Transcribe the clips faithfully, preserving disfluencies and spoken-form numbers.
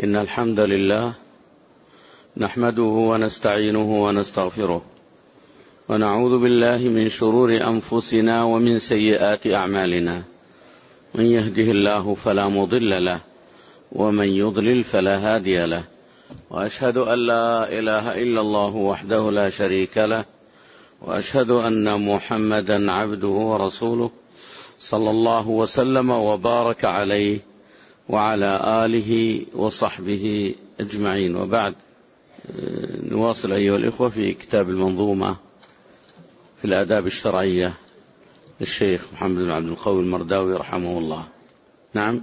إن الحمد لله نحمده ونستعينه ونستغفره ونعوذ بالله من شرور أنفسنا ومن سيئات أعمالنا. من يهده الله فلا مضل له ومن يضلل فلا هادي له، وأشهد أن لا إله إلا الله وحده لا شريك له، وأشهد أن محمدا عبده ورسوله صلى الله وسلم وبارك عليه وعلى آله وصحبه أجمعين. وبعد، نواصل أيها الإخوة في كتاب المنظومة في الآداب الشرعية للشيخ محمد بن عبد القوي المرداوي رحمه الله. نعم.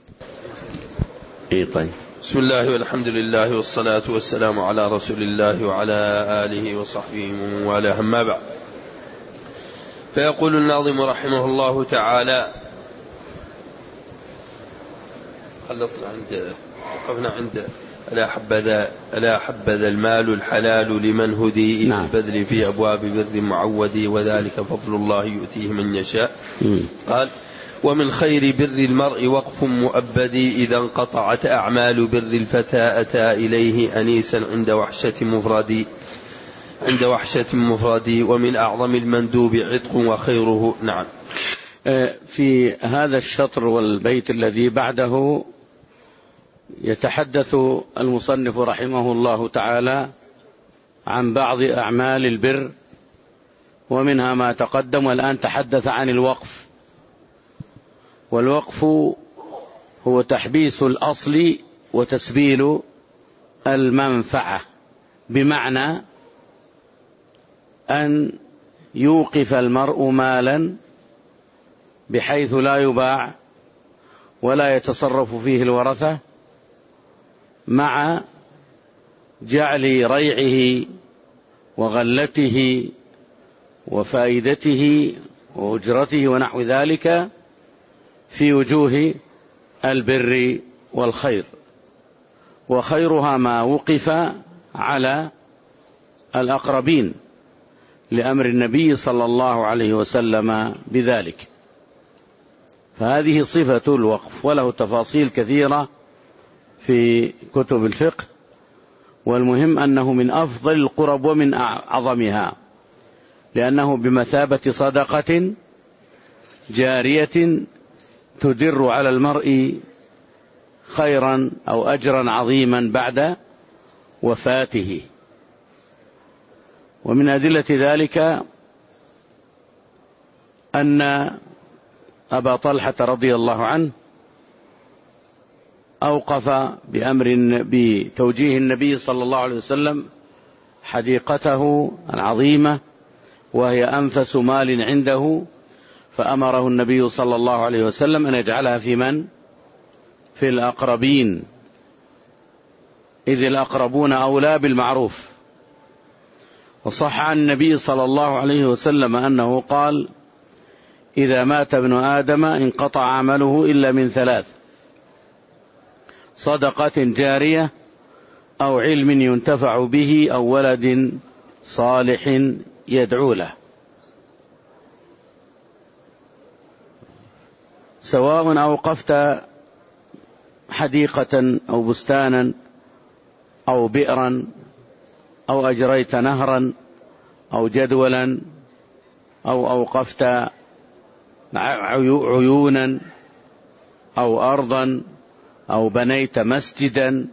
إيه طيب. بسم الله والحمد لله والصلاة والسلام على رسول الله وعلى آله وصحبه ومن والاه، أما بعد. فيقول الناظم رحمه الله تعالى: خلصنا عند وقفنا عند ألا حبذا ألا حبذا المال الحلال لمن هدي إلى البذل في أبواب بر معودي وذلك فضل الله يؤتيه من يشاء. قال: ومن خير بر المرء وقف مؤبدي إذا انقطعت أعمال بر الفتى أتى إليه أنيسا عند وحشة مفردي عند وحشة مفردي ومن أعظم المندوب عتق وخيره. نعم. في هذا الشطر والبيت الذي بعده يتحدث المصنف رحمه الله تعالى عن بعض أعمال البر، ومنها ما تقدم، والآن تحدث عن الوقف. والوقف هو تحبيس الأصل وتسبيل المنفعة، بمعنى أن يوقف المرء مالا بحيث لا يباع ولا يتصرف فيه الورثة، مع جعل ريعه وغلته وفائدته وأجرته ونحو ذلك في وجوه البر والخير. وخيرها ما وقف على الأقربين لأمر النبي صلى الله عليه وسلم بذلك. فهذه صفة الوقف، وله تفاصيل كثيرة في كتب الفقه، والمهم أنه من أفضل القرب ومن أعظمها، لأنه بمثابة صدقة جارية تدر على المرء خيرا أو أجرا عظيما بعد وفاته. ومن أدلة ذلك أن أبا طلحة رضي الله عنه أوقف بأمر بتوجيه النبي صلى الله عليه وسلم حديقته العظيمة، وهي أنفس مال عنده، فأمره النبي صلى الله عليه وسلم أن يجعلها في من؟ في الأقربين، إذ الأقربون أولى بالمعروف. وصح عن النبي صلى الله عليه وسلم أنه قال: إذا مات ابن آدم انقطع عمله إلا من ثلاث: صدقة جارية، أو علم ينتفع به، أو ولد صالح يدعو له. سواء أوقفت حديقة أو بستانا أو بئرا أو أجريت نهرا أو جدولا أو أوقفت عيونا أو أرضا أو بنيت مسجدا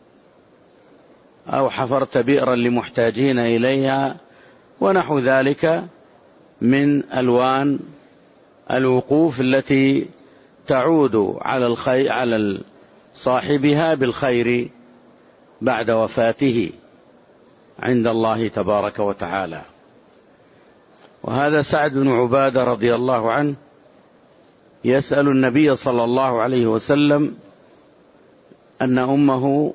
أو حفرت بئرا لمحتاجين إليها ونحو ذلك من ألوان الوقوف التي تعود على الخير على صاحبها بالخير بعد وفاته عند الله تبارك وتعالى. وهذا سعد بن عبادة رضي الله عنه يسأل النبي صلى الله عليه وسلم أن أمه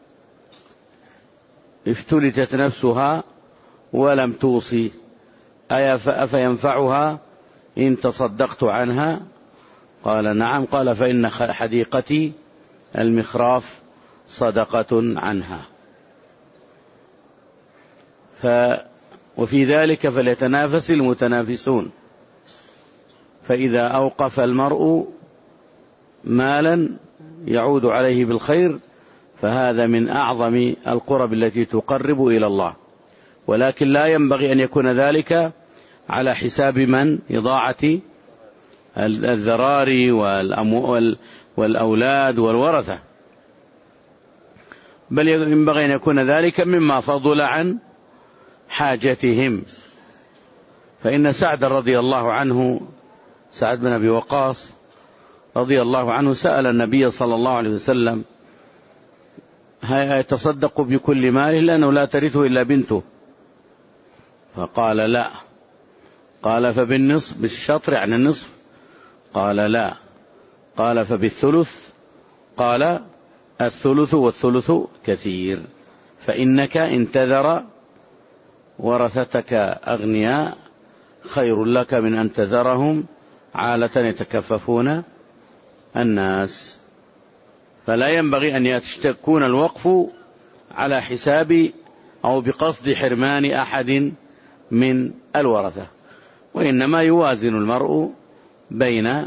افتلتت نفسها ولم توصي، أفينفعها إن تصدقت عنها؟ قال: نعم. قال: فإن حديقتي المخراف صدقة عنها. ف وفي ذلك فليتنافس المتنافسون. فإذا أوقف المرء مالا يعود عليه بالخير فهذا من أعظم القرب التي تقرب إلى الله، ولكن لا ينبغي أن يكون ذلك على حساب من؟ إضاعة الذراري والأولاد والورثة، بل ينبغي أن يكون ذلك مما فضل عن حاجتهم. فإن سعد رضي الله عنه، سعد بن أبي وقاص رضي الله عنه، سأل النبي صلى الله عليه وسلم: يتصدق بكل ماله لأنه لا ترثه إلا بنته؟ فقال: لا. قال: فبالنصف، بالشطر عن النصف؟ قال: لا. قال: فبالثلث؟ قال: الثلث والثلث كثير، فإنك إن تذر ورثتك أغنياء خير لك من أن تذرهم عالة يتكففون الناس. فلا ينبغي أن يكون الوقف على حساب أو بقصد حرمان أحد من الورثة، وإنما يوازن المرء بين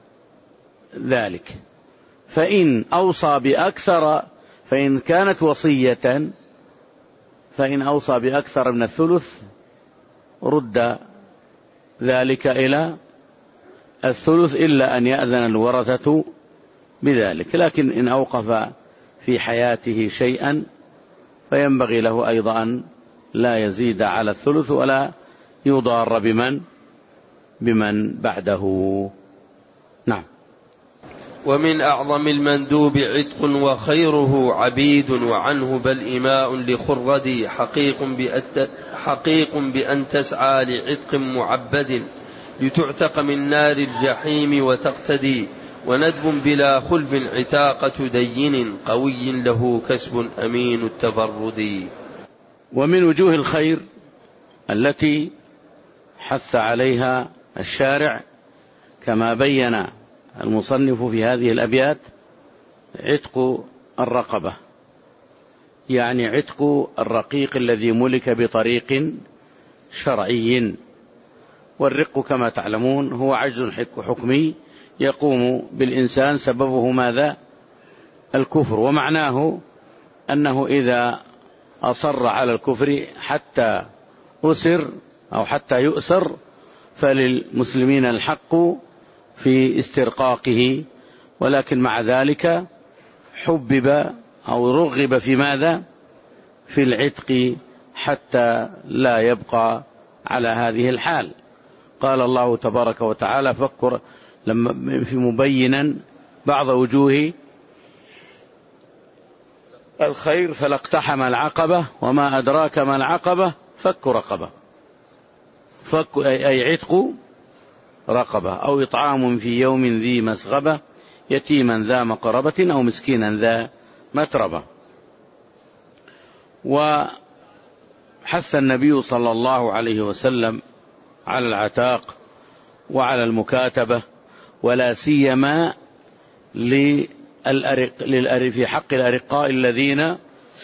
ذلك. فإن أوصى بأكثر، فإن كانت وصية، فإن أوصى بأكثر من الثلث رد ذلك إلى الثلث، إلا أن يأذن الورثة بذلك. لكن إن أوقف في حياته شيئا فينبغي له أيضا أن لا يزيد على الثلث ولا يضار بمن بمن بعده. نعم. ومن أعظم المندوب عتق وخيره عبيد، وعنه بل إماء لخردي حقيق بأن, حقيق بأن تسعى لعتق معبد لتعتق من نار الجحيم وتقتدي، وندب بلا خلف عتاقة دين قوي له كسب أمين التفرد. ومن وجوه الخير التي حث عليها الشارع كما بين المصنف في هذه الأبيات عتق الرقبة، يعني عتق الرقيق الذي ملك بطريق شرعي. والرق كما تعلمون هو عجز حكمي يقوم بالإنسان سببه ماذا؟ الكفر، ومعناه أنه إذا أصر على الكفر حتى أسر أو حتى يؤسر فللمسلمين الحق في استرقاقه، ولكن مع ذلك حبب أو رغب في ماذا؟ في العتق حتى لا يبقى على هذه الحال. قال الله تبارك وتعالى فكر لما في مبينا بعض وجوه الخير: فلاقتحم العقبة وما أدراك ما العقبة فك رقبة. فك أي عتق رقبة، أو إطعام في يوم ذي مسغبة يتيما ذا مقربة أو مسكينا ذا متربة. وحث النبي صلى الله عليه وسلم على العتاق وعلى المكاتبة، ولا سيما للأرق في حق الأرقاء الذين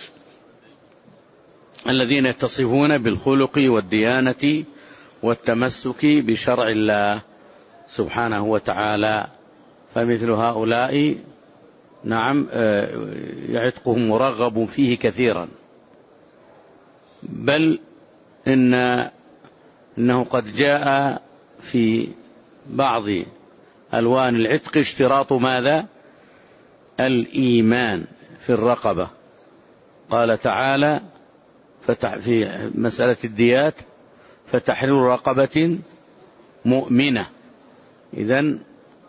الذين يتصفون بالخلق والديانة والتمسك بشرع الله سبحانه وتعالى، فمثل هؤلاء نعم عتقهم مرغب فيه كثيرا. بل إن إنه قد جاء في بعض ألوان العتق اشتراط ماذا؟ الإيمان في الرقبة. قال تعالى في مسألة الديات: فتحرير رقبة مؤمنة. إذن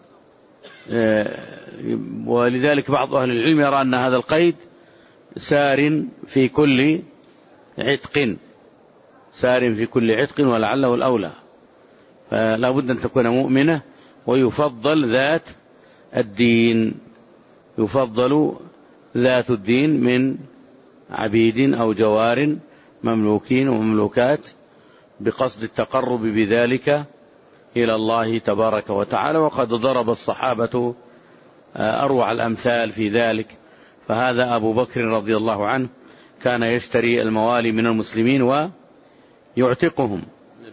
ولذلك بعض أهل العلم يرى أن هذا القيد سار في كل عتق، سار في كل عتق ولعله الأولى، فلا بد أن تكون مؤمنة. ويفضل ذات الدين، يفضل ذات الدين من عبيد أو جوار مملوكين ومملوكات، بقصد التقرب بذلك إلى الله تبارك وتعالى. وقد ضرب الصحابة أروع الأمثال في ذلك. فهذا أبو بكر رضي الله عنه كان يشتري الموالي من المسلمين ويعتقهم،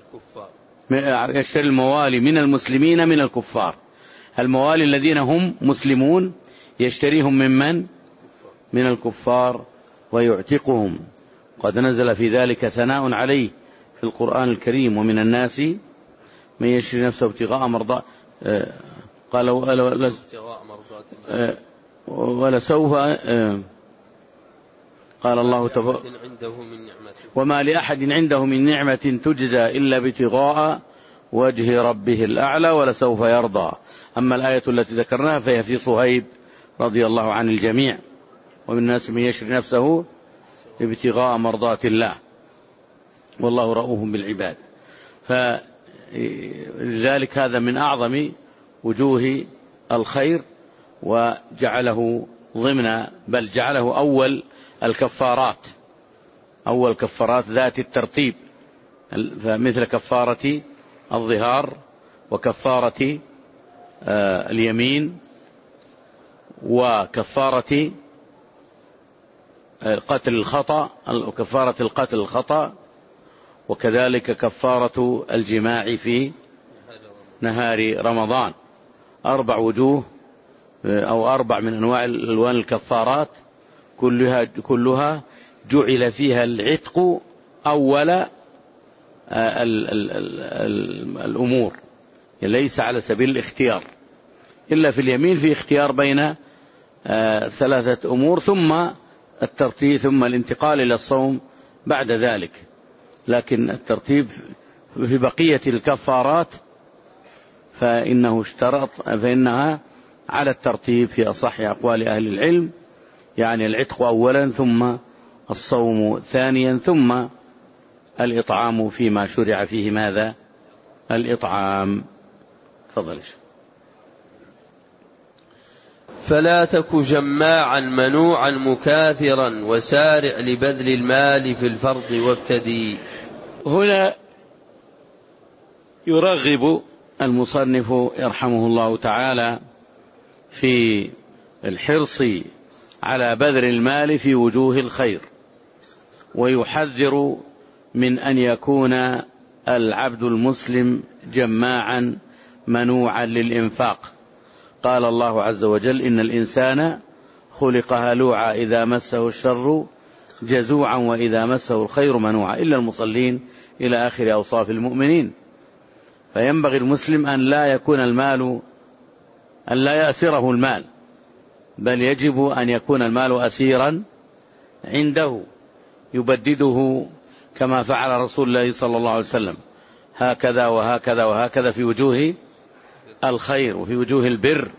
يشتري الموالي من المسلمين من الكفار. الموالي الذين هم مسلمون يشتريهم ممن؟ من الكفار ويعتقهم. قد نزل في ذلك ثناء عليه في القرآن الكريم: ومن الناس من يشري نفسه ابتغاء مرضات قال ولسوف قال الله تبارك: وما لأحد عنده من نعمة تجزى إلا ابتغاء وجه ربه الأعلى ولسوف يرضى. أما الآية التي ذكرناها فهي في صهيب رضي الله عن الجميع: ومن الناس من يشري نفسه ابتغاء مرضات الله والله رؤوف بالعباد. فلذلك هذا من أعظم وجوه الخير، وجعله ضمن بل جعله أول الكفارات، أول كفارات ذات الترتيب، فمثل كفارة الظهار وكفارة اليمين وكفارة قتل الخطأ وكفارة القتل الخطأ، وكذلك كفارة الجماع في نهار رمضان. أربع وجوه أو أربع من أنواع الألوان الكفارات كلها كلها جعل فيها العتق أول ال ال ال الأمور، ليس على سبيل الاختيار، إلا في اليمين في اختيار بين ثلاثة أمور ثم الترتيب ثم الانتقال إلى الصوم بعد ذلك. لكن الترتيب في بقية الكفارات فإنه اشترط فإنها على الترتيب في أصح أقوال أهل العلم، يعني العتق أولا ثم الصوم ثانيا ثم الإطعام فيما شرع فيه ماذا؟ الإطعام. تفضل. فلا تك جماعا منوعا مكاثرا وسارع لبذل المال في الفرض وابتدي. هنا يرغب المصنف يرحمه الله تعالى في الحرص على بذل المال في وجوه الخير، ويحذر من أن يكون العبد المسلم جماعا منوعا للإنفاق. قال الله عز وجل: إن الإنسان خلق هلوعا إذا مسه الشر جزوعا وإذا مسه الخير منوعا إلا المصلين، إلى آخر أوصاف المؤمنين. فينبغي المسلم أن لا يكون المال أن لا يأسره المال، بل يجب أن يكون المال أسيرا عنده يبدده كما فعل رسول الله صلى الله عليه وسلم، هكذا وهكذا وهكذا في وجوه الخير وفي وجوه البر.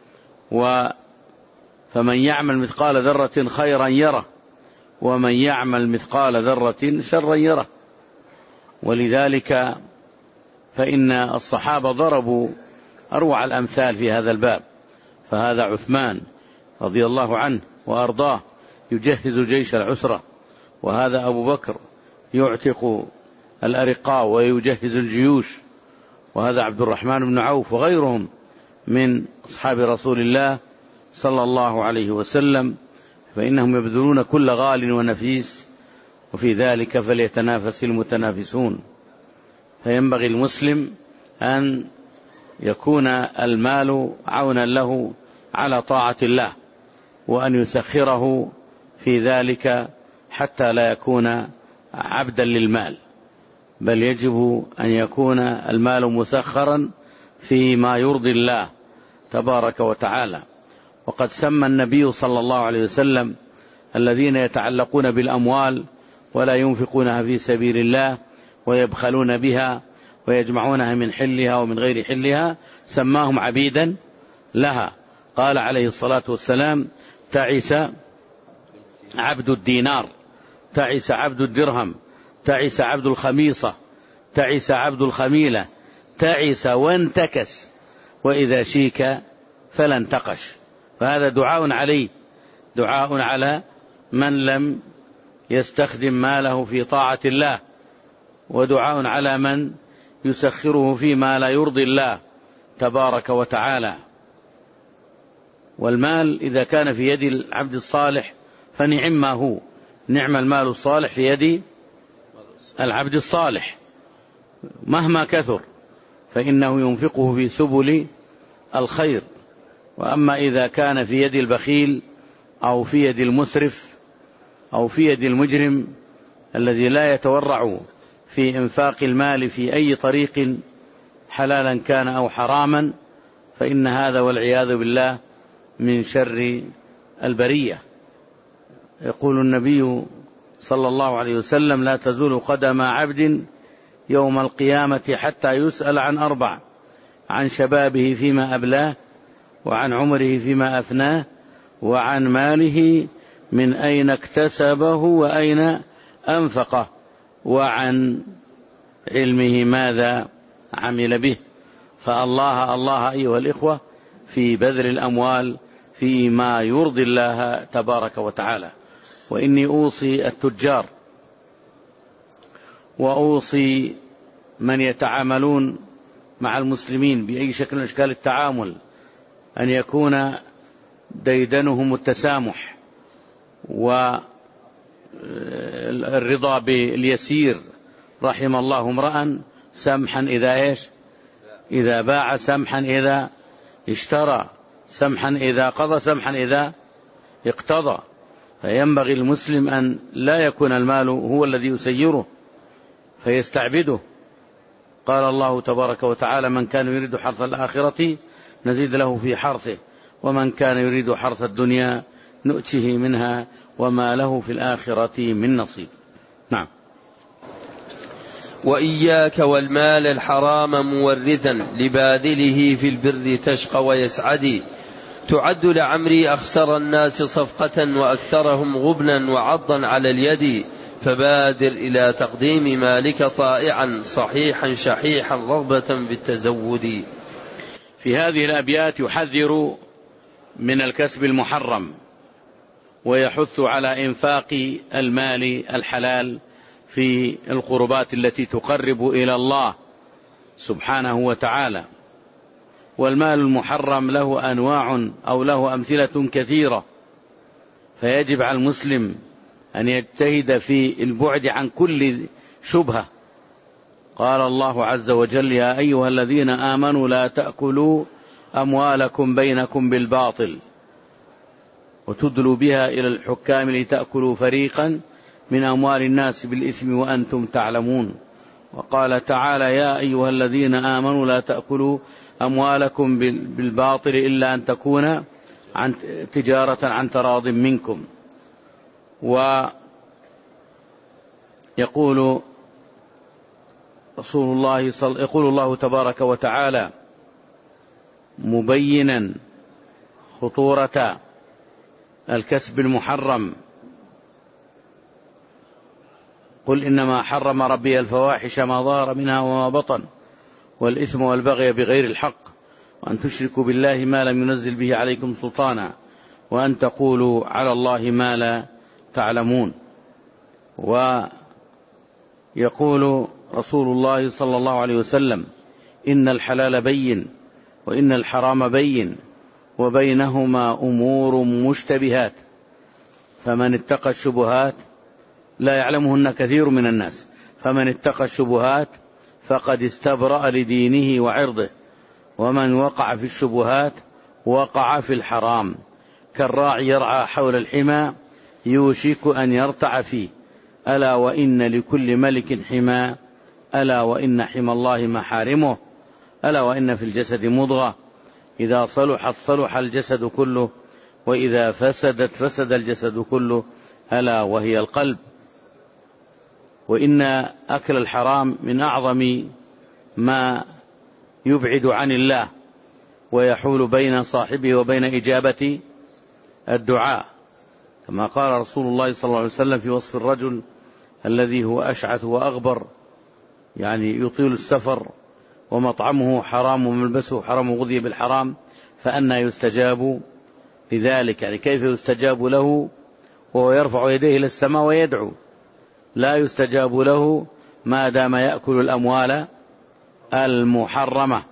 فمن يعمل مثقال ذرة خيرا يره ومن يعمل مثقال ذرة شرا يره. ولذلك فإن الصحابة ضربوا أروع الأمثال في هذا الباب. فهذا عثمان رضي الله عنه وأرضاه يجهز جيش العسرة، وهذا أبو بكر يعتق الأرقاء ويجهز الجيوش، وهذا عبد الرحمن بن عوف وغيرهم من أصحاب رسول الله صلى الله عليه وسلم، فإنهم يبذلون كل غال ونفيس، وفي ذلك فليتنافس المتنافسون. فينبغي المسلم أن يكون المال عونا له على طاعة الله، وأن يسخره في ذلك حتى لا يكون عبدا للمال، بل يجب أن يكون المال مسخرا فيما يرضي الله تبارك وتعالى. وقد سمى النبي صلى الله عليه وسلم الذين يتعلقون بالأموال ولا ينفقونها في سبيل الله ويبخلون بها ويجمعونها من حلها ومن غير حلها، سماهم عبيدا لها. قال عليه الصلاة والسلام: تعس عبد الدينار، تعس عبد الدرهم، تعس عبد الخميصة، تعس عبد الخميلة، تعس وانتكس، وإذا شيك فلا انتقش. فهذا دعاء عليه، دعاء على من لم يستخدم ماله في طاعة الله، ودعاء على من يسخره فيما لا يرضي الله تبارك وتعالى. والمال إذا كان في يد العبد الصالح فنعم ما هو، نعم المال الصالح في يد العبد الصالح مهما كثر، فإنه ينفقه في سبل الخير. وأما إذا كان في يد البخيل أو في يد المسرف أو في يد المجرم الذي لا يتورع في إنفاق المال في أي طريق حلالا كان أو حراما، فإن هذا والعياذ بالله من شر البرية. يقول النبي صلى الله عليه وسلم: لا تزول قدم عبد يوم القيامة حتى يسأل عن أربع: عن شبابه فيما أبلاه، وعن عمره فيما أفناه، وعن ماله من أين اكتسبه وأين أنفقه، وعن علمه ماذا عمل به. فالله الله أيها الإخوة في بذل الأموال فيما يرضي الله تبارك وتعالى. وإني أوصي التجار وأوصي من يتعاملون مع المسلمين بأي شكل من أشكال التعامل أن يكون ديدنهم التسامح والرضا باليسير. رحم الله امرأ سمحا إذا إيش إذا باع، سمحا إذا اشترى، سمحا إذا قضى، سمحا إذا اقتضى. فينبغي المسلم أن لا يكون المال هو الذي يسيره فيستعبده. قال الله تبارك وتعالى: من كان يريد حرث الآخرة نزيد له في حرثه، ومن كان يريد حرث الدنيا نؤته منها وما له في الآخرة من نصيب. نعم. وإياك والمال الحرام مورثا لباذله في البر تشقى ويسعدي. تعد لعمري أخسر الناس صفقة وأكثرهم غبنا وعضا على اليد. فبادر إلى تقديم مالك طائعا صحيحا شحيحا رغبة بالتزود. في هذه الأبيات يحذر من الكسب المحرم ويحث على إنفاق المال الحلال في القربات التي تقرب إلى الله سبحانه وتعالى. والمال المحرم له أنواع أو له أمثلة كثيرة، فيجب على المسلم أن يجتهد في البعد عن كل شبهة. قال الله عز وجل: يا أيها الذين آمنوا لا تأكلوا أموالكم بينكم بالباطل وتدلوا بها إلى الحكام لتأكلوا فريقا من أموال الناس بالإثم وأنتم تعلمون. وقال تعالى: يا أيها الذين آمنوا لا تأكلوا أموالكم بالباطل إلا أن تكون عن تجارة عن تراض منكم. ويقول رسول الله صل... يقول الله تبارك وتعالى مبينا خطورة الكسب المحرم: قل إنما حرم ربي الفواحش ما ظهر منها وما بطن والإثم والبغي بغير الحق وأن تشركوا بالله ما لم ينزل به عليكم سلطانا وأن تقولوا على الله ما لا تعلمون. ويقول رسول الله صلى الله عليه وسلم: إن الحلال بين وإن الحرام بين وبينهما أمور مشتبهات فمن اتقى الشبهات لا يعلمهن كثير من الناس فمن اتقى الشبهات فقد استبرأ لدينه وعرضه ومن وقع في الشبهات وقع في الحرام كالراعي يرعى حول الحمى يوشك أن يرتع فيه ألا وإن لكل ملك حمى ألا وإن حمى الله محارمه ألا وإن في الجسد مضغة إذا صلحت صلح الجسد كله وإذا فسدت فسد الجسد كله ألا وهي القلب. وإن أكل الحرام من أعظم ما يبعد عن الله ويحول بين صاحبه وبين إجابة الدعاء، كما قال رسول الله صلى الله عليه وسلم في وصف الرجل الذي هو أشعث وأغبر، يعني يطيل السفر ومطعمه حرام وملبسه حرام وغذي بالحرام، فأنى يستجاب لذلك؟ يعني كيف يستجاب له وهو يرفع يديه إلى السماء ويدعو؟ لا يستجاب له ما دام يأكل الأموال المحرمة،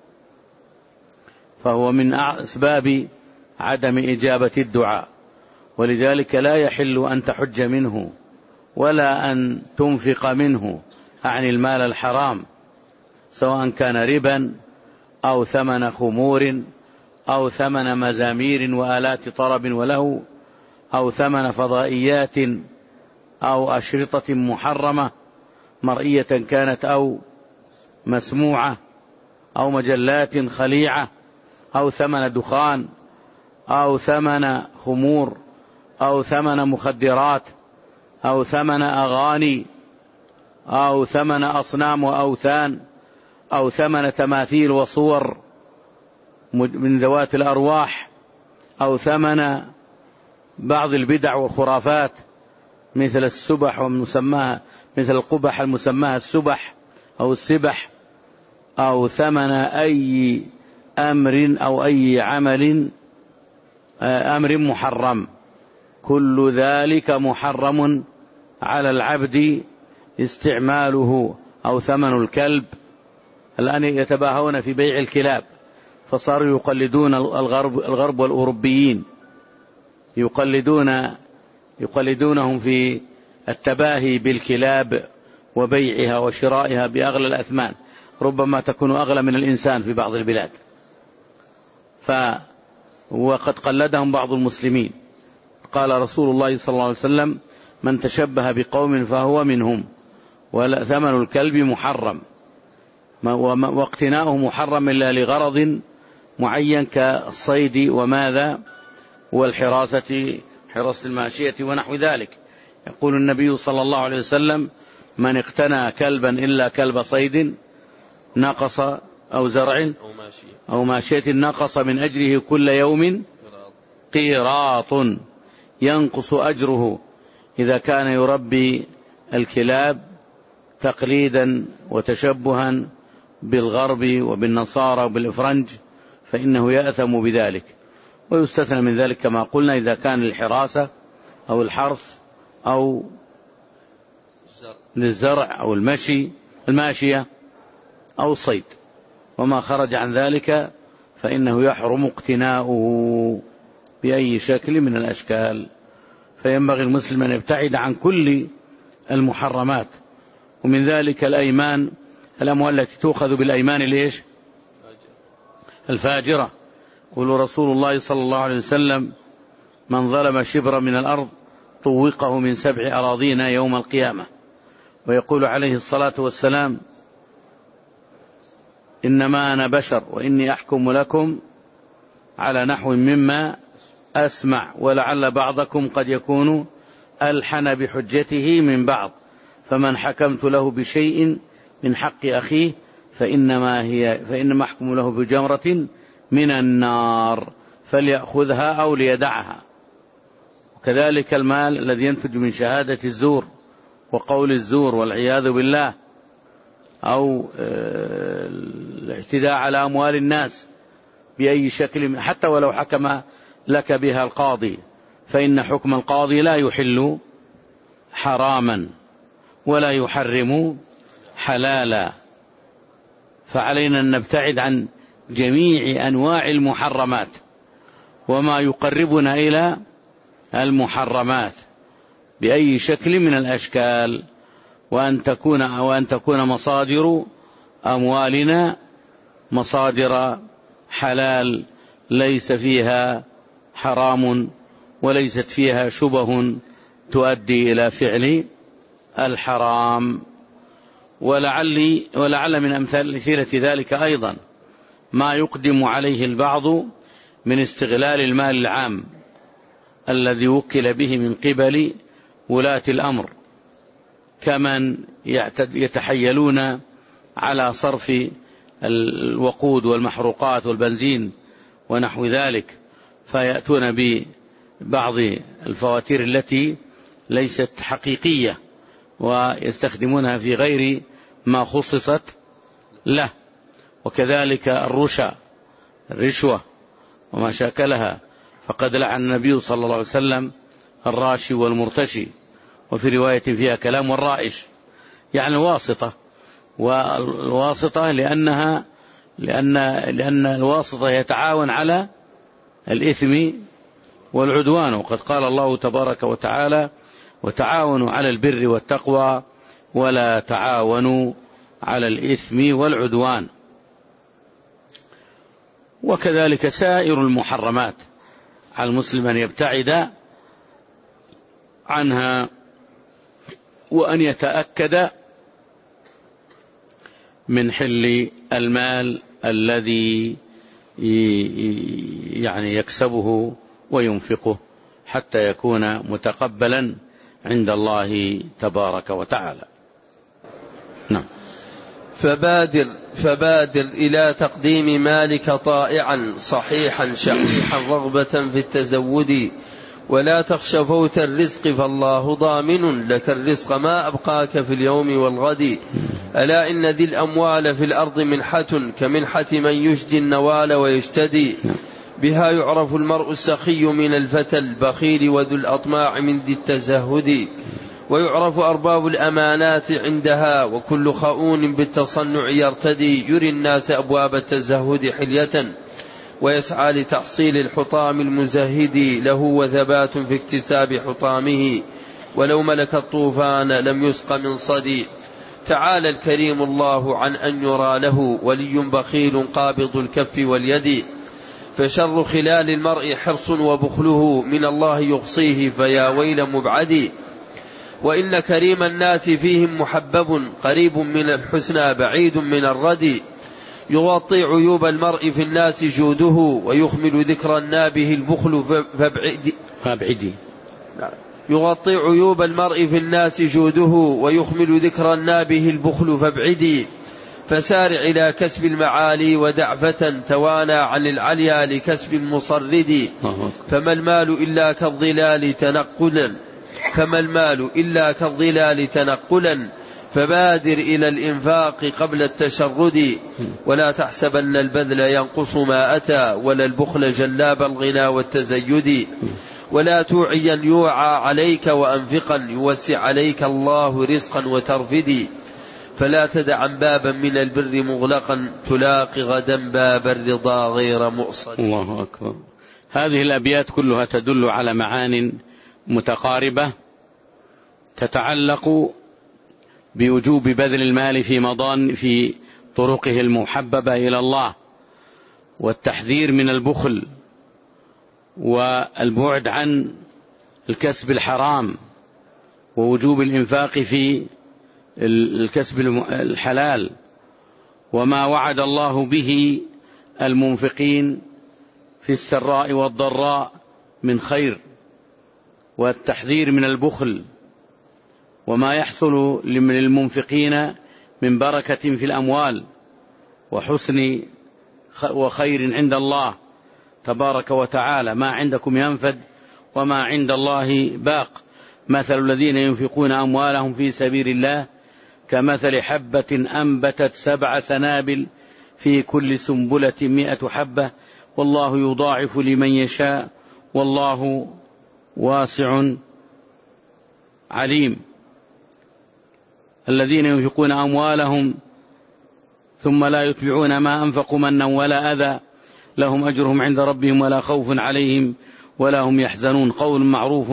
فهو من أسباب عدم إجابة الدعاء. ولذلك لا يحل أن تحج منه ولا أن تنفق منه عن المال الحرام، سواء كان ربا أو ثمن خمور أو ثمن مزامير وآلات طرب وله أو ثمن فضائيات أو أشرطة محرمة مرئية كانت أو مسموعة، أو مجلات خليعة، أو ثمن دخان، أو ثمن خمور، أو ثمن مخدرات، أو ثمن أغاني، أو ثمن أصنام وأوثان، أو ثمن تماثيل وصور من ذوات الأرواح، أو ثمن بعض البدع والخرافات مثل السبح ومسماها مثل القبح المسماها السبح أو السبح، أو ثمن أي أمر أو أي عمل أمر محرم. كل ذلك محرم على العبد استعماله. أو ثمن الكلب، الآن يتباهون في بيع الكلاب، فصاروا يقلدون الغرب, الغرب والأوروبيين، يقلدون يقلدونهم في التباهي بالكلاب وبيعها وشرائها بأغلى الأثمان، ربما تكون أغلى من الإنسان في بعض البلاد. ف وقد قلدهم بعض المسلمين. قال رسول الله صلى الله عليه وسلم: من تشبه بقوم فهو منهم. وثمن الكلب محرم، واقتناؤه محرم إلا لغرض معين كالصيد وماذا والحراسة، حراسة الماشية ونحو ذلك. يقول النبي صلى الله عليه وسلم: من اقتنى كلبا إلا كلب صيد نقص أو زرع أو ماشية نقص من أجره كل يوم قيراط، ينقص أجره إذا كان يربي الكلاب تقليدا وتشبها بالغرب وبالنصارى وبالإفرنج، فإنه يأثم بذلك. ويستثنى من ذلك كما قلنا إذا كان الحراسة أو الحرث أو للزرع أو المشي الماشية أو الصيد، وما خرج عن ذلك فإنه يحرم اقتناؤه بأي شكل من الأشكال. فينبغي المسلم أن يبتعد عن كل المحرمات. ومن ذلك الأيمان، الأموال التي تؤخذ بالأيمان ليش الفاجرة. يقول رسول الله صلى الله عليه وسلم: من ظلم شبرا من الأرض طوقه من سبع أراضين يوم القيامة. ويقول عليه الصلاة والسلام: إنما أنا بشر وإني أحكم لكم على نحو مما أسمع، ولعل بعضكم قد يكون ألحن بحجته من بعض، فمن حكمت له بشيء من حق أخيه فإنما هي فإنما أحكم له بجمرة من النار فليأخذها أو ليدعها. وكذلك المال الذي ينتج من شهادة الزور وقول الزور والعياذ بالله، أو الاعتداء على أموال الناس بأي شكل، حتى ولو حكم لك بها القاضي، فإن حكم القاضي لا يحل حراما ولا يحرم حلالا. فعلينا أن نبتعد عن جميع أنواع المحرمات وما يقربنا إلى المحرمات بأي شكل من الأشكال، وأن تكون وأن تكون مصادر أموالنا مصادر حلال ليس فيها حرام وليست فيها شبه تؤدي إلى فعل الحرام. ولعل ولعل من أمثلة ذلك أيضا ما يقدم عليه البعض من استغلال المال العام الذي وكل به من قبل ولاة الأمر، كمن يتحيلون على صرف الوقود والمحروقات والبنزين ونحو ذلك، فيأتون ببعض الفواتير التي ليست حقيقية ويستخدمونها في غير ما خصصت له. وكذلك الرشا الرشوة وما شاكلها، فقد لعن النبي صلى الله عليه وسلم الراشي والمرتشي، وفي رواية فيها كلام والرائش، يعني الواسطة. والواسطة لأنها لأن لأن الواسطة يتعاون على الإثم والعدوان، وقد قال الله تبارك وتعالى: وتعاونوا على البر والتقوى ولا تعاونوا على الإثم والعدوان. وكذلك سائر المحرمات على المسلم أن يبتعد عنها، وأن يتأكد من حل المال الذي يعني يكسبه وينفقه حتى يكون متقبلا عند الله تبارك وتعالى. نعم. فبادر فبادر إلى تقديم مالك طائعا صحيحا شحيحا رغبة في التزود، ولا تخش فوت الرزق فالله ضامن لك الرزق ما أبقاك في اليوم والغد. ألا إن ذي الأموال في الأرض منحة كمنحة من يجدي النوال ويشتدي، بها يعرف المرء السخي من الفتى البخيل وذو الأطماع من ذي التزهد، ويعرف أرباب الأمانات عندها وكل خؤون بالتصنع يرتدي، يري الناس أبواب التزهد حلية ويسعى لتحصيل الحطام المزهد، له وثبات في اكتساب حطامه ولو ملك الطوفان لم يسق من صدي. تعالى الكريم الله عن أن يرى له ولي بخيل قابض الكف واليد، فشر خلال المرء حرص وبخله من الله يقصيه فيا ويل مبعدي. وإن كريم الناس فيهم محبب قريب من الحسنى بعيد من الردي، يغطي عيوب المرء في الناس جوده ويخمل ذكر النابه البخل فابعدي, فابعدي. يغطي عيوب المرء في الناس جوده ويخمل ذكر النابه البخل فابعدي، فسارع إلى كسب المعالي ودعفة توانى عن العليا لكسب المصرد. فما المال إلا كالظلال تنقلا فما المال إلا كالظلال تنقلا فبادر إلى الإنفاق قبل التشرد، ولا تحسبن البذل ينقص ما أتى ولا البخل جلاب الغنى والتزيد، ولا توعيا يوعى عليك وأنفقا يوسع عليك الله رزقا وترفدي، فلا تدعا بابا من البر مغلقا تلاقي غدا باب الرضا غير مؤصد. الله أكبر. هذه الأبيات كلها تدل على معان متقاربة تتعلق بوجوب بذل المال في مضان في طرقه المحببة إلى الله، والتحذير من البخل، والبعد عن الكسب الحرام، ووجوب الإنفاق في الكسب الحلال، وما وعد الله به المنفقين في السراء والضراء من خير، والتحذير من البخل، وما يحصل للمنفقين من بركة في الأموال وحسن وخير عند الله تبارك وتعالى. ما عندكم ينفد وما عند الله باق، مثل الذين ينفقون أموالهم في سبيل الله كمثل حبة أنبتت سبع سنابل في كل سنبلة مئة حبة والله يضاعف لمن يشاء والله واسع عليم. الذين ينفقون أموالهم ثم لا يتبعون ما أنفقوا منا ولا أذى لهم أجرهم عند ربهم ولا خوف عليهم ولا هم يحزنون. قول معروف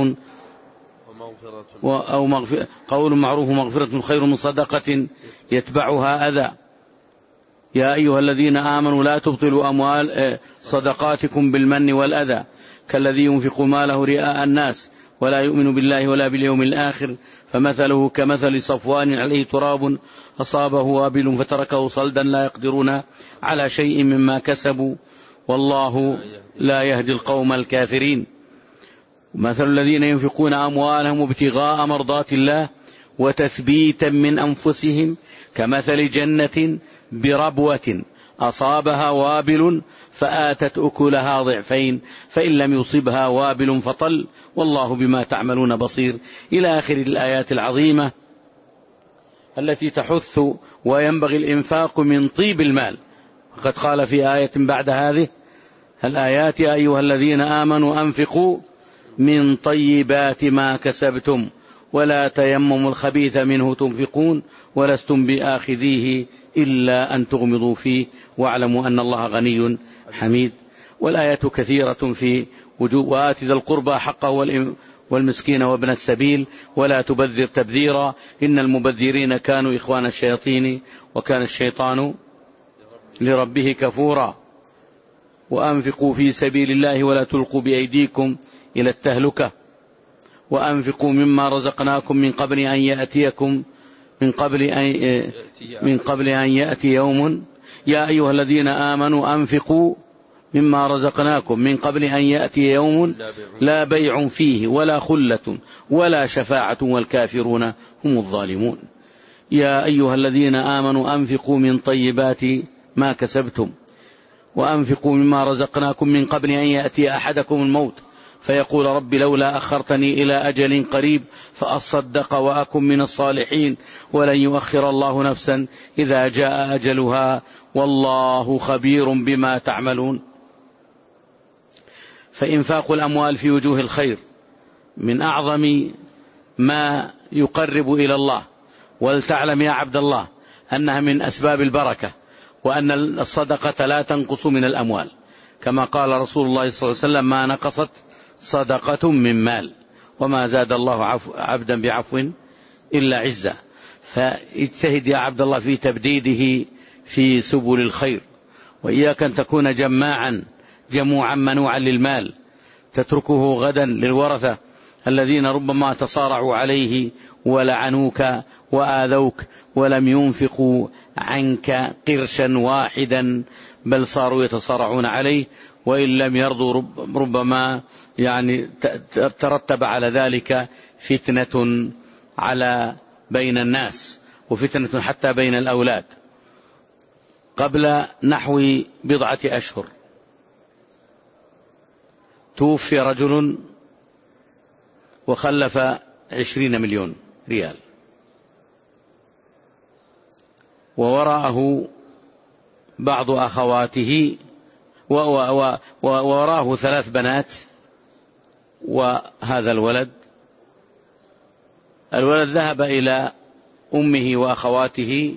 أو مغفرة قول معروف ومغفرة خير من صدقة يتبعها أذى. يا أيها الذين آمنوا لا تبطلوا أموال صدقاتكم بالمن والأذى كالذي ينفق ماله رئاء الناس ولا يؤمن بالله ولا باليوم الآخر فمثله كمثل صفوان عليه تراب أصابه وابل فتركه صلدا لا يقدرون على شيء مما كسبوا والله لا يهدي القوم الكافرين. مثل الذين ينفقون أموالهم ابتغاء مرضات الله وتثبيتا من أنفسهم كمثل جنة بربوة أصابها وابل فآتت أكلها ضعفين فإن لم يصبها وابل فطل والله بما تعملون بصير، إلى آخر الآيات العظيمة التي تحث وينبغي الإنفاق من طيب المال. وقد قال في آية بعد هذه الآيات يا أيها الذين آمنوا أنفقوا من طيبات ما كسبتم ولا تيمموا الخبيث منه تنفقون ولستم بآخذيه إلا أن تغمضوا فيه واعلموا أن الله غني حميد. والآيات كثيرة في وجوب وآت ذا القربى حقه والمسكين وابن السبيل ولا تبذر تبذيرا إن المبذرين كانوا إخوان الشياطين وكان الشيطان لربه كفورا. وأنفقوا في سبيل الله ولا تلقوا بأيديكم إلى التهلكة وأنفقوا مما رزقناكم من قبل أن يأتيكم من قبل أن من قبل أن يأتي يوم يا أيها الذين آمنوا أنفقوا مما رزقناكم من قبل أن يأتي يوم لا بيع فيه ولا خلة ولا شفاعة والكافرون هم الظالمون. يا أيها الذين آمنوا أنفقوا من طيبات ما كسبتم وأنفقوا مما رزقناكم من قبل أن يأتي أحدكم الموت فيقول رب لولا أخرتني إلى أجل قريب فأصدق وأكن من الصالحين ولن يؤخر الله نفسا إذا جاء أجلها والله خبير بما تعملون. فإنفاق الأموال في وجوه الخير من أعظم ما يقرب إلى الله، ولتعلم يا عبد الله أنها من أسباب البركة، وأن الصدقة لا تنقص من الأموال، كما قال رسول الله صلى الله عليه وسلم ما نقصت صدقة من مال وما زاد الله عفو عبدا بعفو إلا عزة. فاجتهد يا عبد الله في تبديده في سبل الخير، وإياك أن تكون جماعا جموعا منوعا للمال تتركه غدا للورثة الذين ربما تصارعوا عليه ولعنوك وآذوك ولم ينفقوا عنك قرشا واحدا بل صاروا يتصارعون عليه، وإن لم يرضوا رب ربما يعني ترتب على ذلك فتنة على بين الناس وفتنة حتى بين الأولاد. قبل نحو بضعة أشهر توفي رجل وخلف عشرين مليون ريال، ووراءه بعض أخواته ووراءه ثلاث بنات وهذا الولد. الولد ذهب إلى أمه وأخواته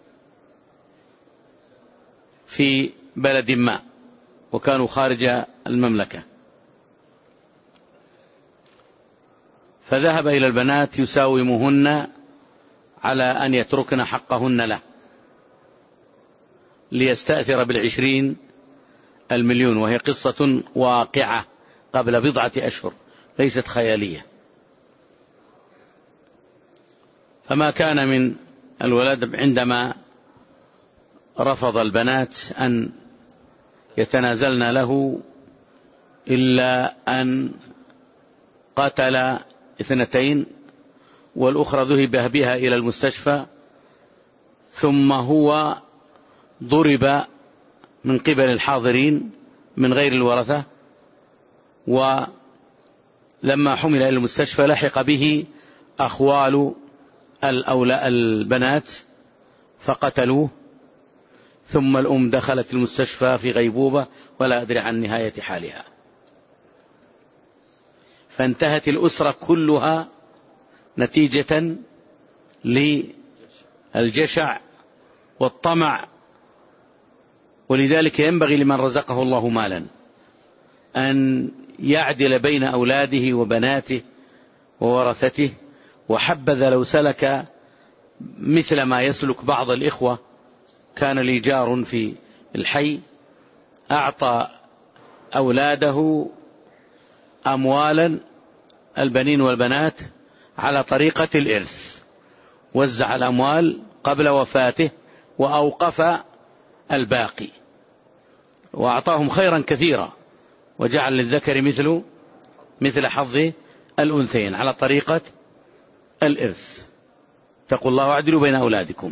في بلد ما وكانوا خارج المملكة، فذهب إلى البنات يساومهن على أن يتركن حقهن له ليستأثر بالعشرين المليون، وهي قصة واقعة قبل بضعة أشهر ليست خيالية. فما كان من الولد عندما رفض البنات أن يتنازلن له إلا أن قتل اثنتين والأخرى ذهب بها إلى المستشفى، ثم هو ضرب من قبل الحاضرين من غير الورثة، ولما حمل إلى المستشفى لحق به أخوال البنات فقتلوه، ثم الأم دخلت المستشفى في غيبوبة ولا أدري عن نهاية حالها. فانتهت الأسرة كلها نتيجة للجشع والطمع. ولذلك ينبغي لمن رزقه الله مالا أن يعدل بين أولاده وبناته وورثته، وحبذا لو سلك مثل ما يسلك بعض الإخوة. كان لي جار في الحي أعطى أولاده أموالا البنين والبنات على طريقة الإرث، وزع الأموال قبل وفاته وأوقف الباقي، وأعطاهم خيرا كثيرا، وجعل للذكر مثل مثل حظ الأنثيين على طريقة الإرث. اتقوا الله واعدلوا بين أولادكم.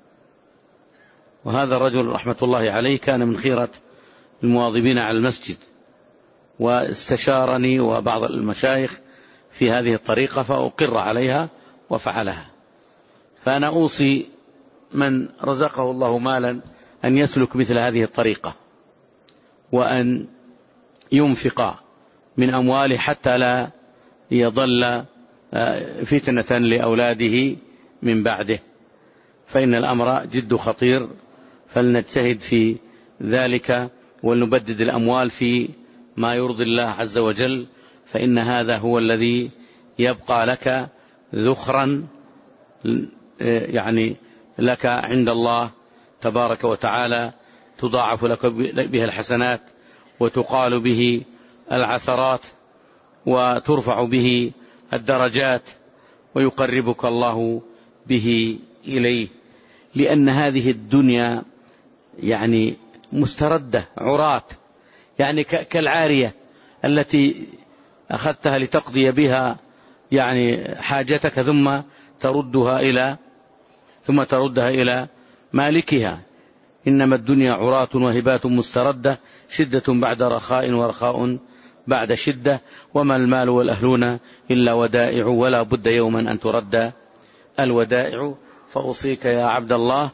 وهذا الرجل رحمة الله عليه كان من خيرة المواظبين على المسجد، واستشارني وبعض المشايخ في هذه الطريقة فأقر عليها وفعلها. فأنا أوصي من رزقه الله مالا أن يسلك مثل هذه الطريقة، وأن ينفق من أمواله حتى لا يضل فتنة لأولاده من بعده، فإن الأمر جد خطير. فلنجتهد في ذلك ولنبدد الأموال في ما يرضي الله عز وجل، فإن هذا هو الذي يبقى لك ذخرا يعني لك عند الله تبارك وتعالى، تضاعف لك بها الحسنات وتقال به العثرات وترفع به الدرجات ويقربك الله به إليه، لأن هذه الدنيا يعني مستردة عراة، يعني كالعارية التي أخذتها لتقضي بها يعني حاجتك ثم تردها إلى ثم تردها إلى مالكها. إنما الدنيا عراة وهبات مستردة، شدة بعد رخاء ورخاء بعد شدة، وما المال والأهلون إلا ودائع، ولا بد يوما أن ترد الودائع. فأوصيك يا عبد الله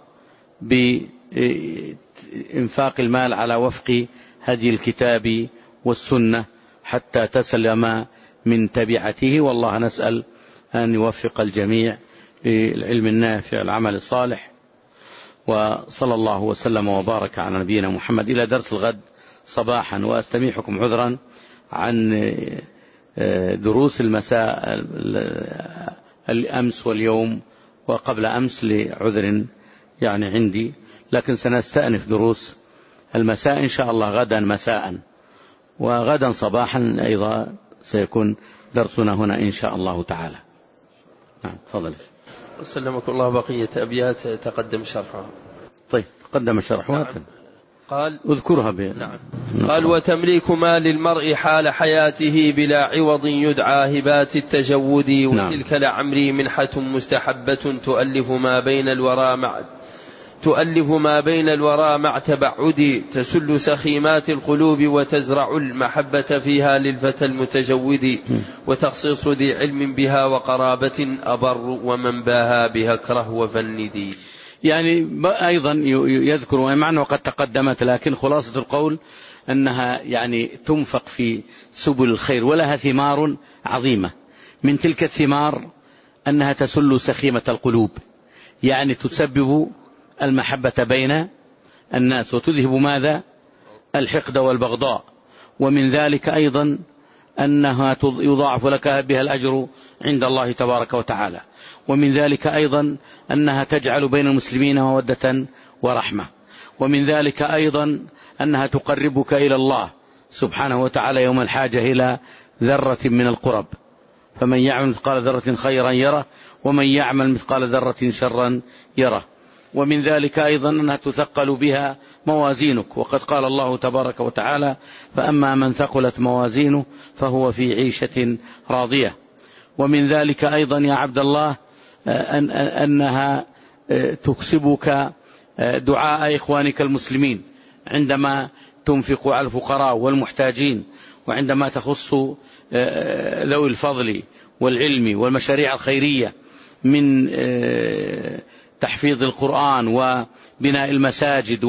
بإنفاق المال على وفق هدي الكتاب والسنة حتى تسلم من تبعته، والله نسأل أن يوفق الجميع للعلم النافع العمل الصالح. وصلى الله وسلم وبارك على نبينا محمد. إلى درس الغد صباحا، وأستميحكم عذرا عن دروس المساء الأمس واليوم وقبل أمس لعذر يعني عندي، لكن سنستأنف دروس المساء إن شاء الله غدا مساء، وغدا صباحا أيضا سيكون درسنا هنا إن شاء الله تعالى. نعم تفضل. سلمك الله. بقية أبيات تقدم شرحها. طيب تقدم شرحها. نعم. قال اذكرها بي. نعم. قال وتمليك مال المرء حال حياته بلا عوض يدعى هبات التجود، وتلك لعمري منحة مستحبة تؤلف ما بين الورى مع تؤلف ما بين الورى مع تبعد، تسل سخيمات القلوب وتزرع المحبة فيها للفتى المتجود، وتخصيص ذي علم بها وقرابة أبر، ومن باها بها كره وفندي. يعني أيضا يذكر معنى وقد تقدمت، لكن خلاصة القول أنها يعني تنفق في سبل الخير ولها ثمار عظيمة. من تلك الثمار أنها تسل سخيمة القلوب، يعني تسبب المحبة بين الناس وتذهب ماذا؟ الحقد والبغضاء. ومن ذلك أيضا أنها يضاعف لك بها الأجر عند الله تبارك وتعالى. ومن ذلك أيضا أنها تجعل بين المسلمين مودة ورحمة. ومن ذلك أيضا أنها تقربك إلى الله سبحانه وتعالى يوم الحاجة إلى ذرة من القرب، فمن يعمل مثقال ذرة خيرا يره، ومن يعمل مثقال ذرة شرا يره. ومن ذلك أيضا أنها تثقل بها موازينك، وقد قال الله تبارك وتعالى فأما من ثقلت موازينه فهو في عيشة راضية. ومن ذلك أيضا يا عبد الله أن أنها تكسبك دعاء إخوانك المسلمين عندما تنفق على الفقراء والمحتاجين، وعندما تخص ذوي الفضل والعلم والمشاريع الخيرية من تحفيظ القرآن وبناء المساجد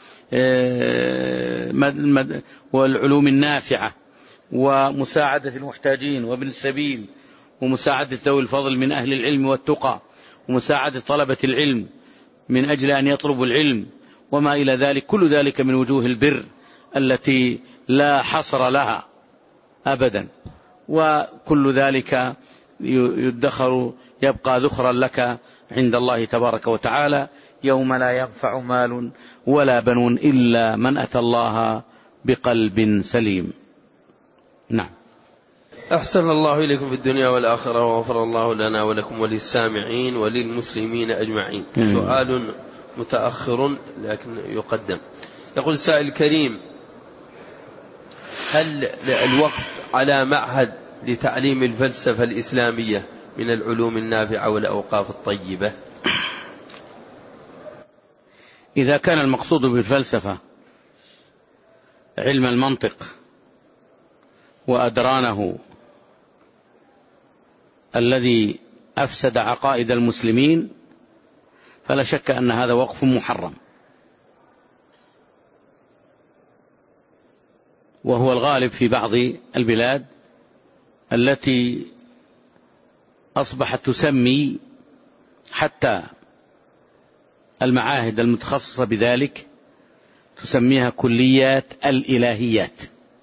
والعلوم النافعة ومساعدة المحتاجين وابن السبيل ومساعدة ذوي الفضل من أهل العلم والتقى ومساعدة طلبة العلم من أجل أن يطلبوا العلم وما إلى ذلك. كل ذلك من وجوه البر التي لا حصر لها أبدا، وكل ذلك يدخر يبقى ذخرا لك عند الله تبارك وتعالى يوم لا ينفع مال ولا بنون إلا من أتى الله بقلب سليم. نعم. أحسن الله إليكم في الدنيا والآخرة، وغفر الله لنا ولكم وللسامعين وللمسلمين أجمعين. مم. سؤال متأخر لكن يقدم. يقول السائل الكريم: هل الوقف على معهد لتعليم الفلسفة الإسلامية من العلوم النافعة والأوقاف الطيبة؟ إذا كان المقصود بالفلسفة علم المنطق وأدرانه الذي أفسد عقائد المسلمين فلا شك أن هذا وقف محرم، وهو الغالب في بعض البلاد التي أصبحت تسمي حتى المعاهد المتخصصة بذلك تسميها كليات الإلهيات،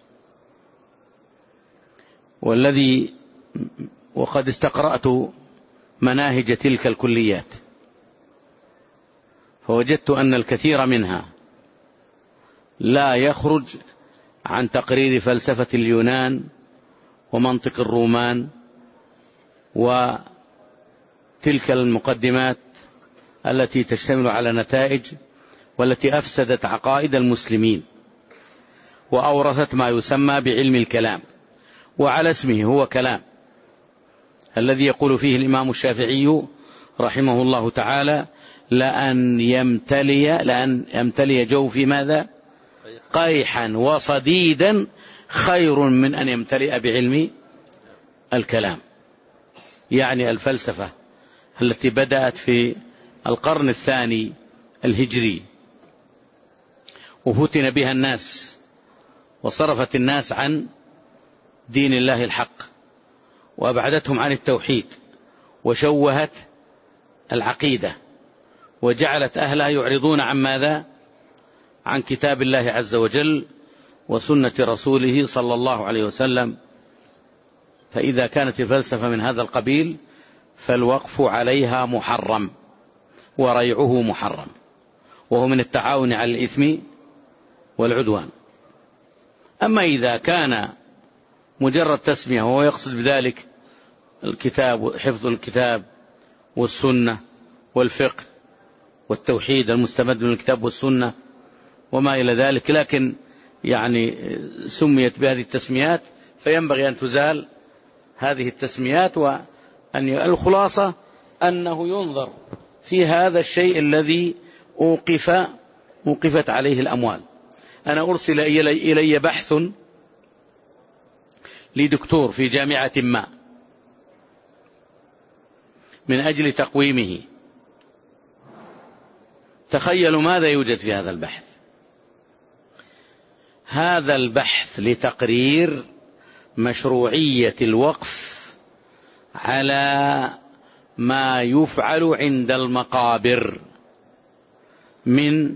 والذي وقد استقرأت مناهج تلك الكليات فوجدت أن الكثير منها لا يخرج عن تقرير فلسفة اليونان ومنطق الرومان وتلك المقدمات التي تشتمل على نتائج والتي أفسدت عقائد المسلمين وأورثت ما يسمى بعلم الكلام، وعلى اسمه هو كلام، الذي يقول فيه الإمام الشافعي رحمه الله تعالى: لأن يمتلي لأن يمتلي جوفي ماذا؟ قيحا وصديدا خير من أن يمتلئ بعلم الكلام. يعني الفلسفة التي بدأت في القرن الثاني الهجري وفتن بها الناس وصرفت الناس عن دين الله الحق وأبعدتهم عن التوحيد وشوهت العقيدة وجعلت أهلها يعرضون عن ماذا؟ عن كتاب الله عز وجل وسنة رسوله صلى الله عليه وسلم. فإذا كانت الفلسفة من هذا القبيل فالوقف عليها محرم وريعه محرم، وهو من التعاون على الإثم والعدوان. أما إذا كان مجرد تسمية وهو يقصد بذلك الكتاب، حفظ الكتاب والسنة والفقه والتوحيد المستمد من الكتاب والسنة وما إلى ذلك، لكن يعني سميت بهذه التسميات، فينبغي أن تزال هذه التسميات، وأن الخلاصة أنه ينظر في هذا الشيء الذي أوقف أوقفت عليه الأموال. أنا أرسل إلي بحث لدكتور في جامعة ما من أجل تقويمه. تخيلوا ماذا يوجد في هذا البحث. هذا البحث لتقرير مشروعية الوقف على ما يفعل عند المقابر من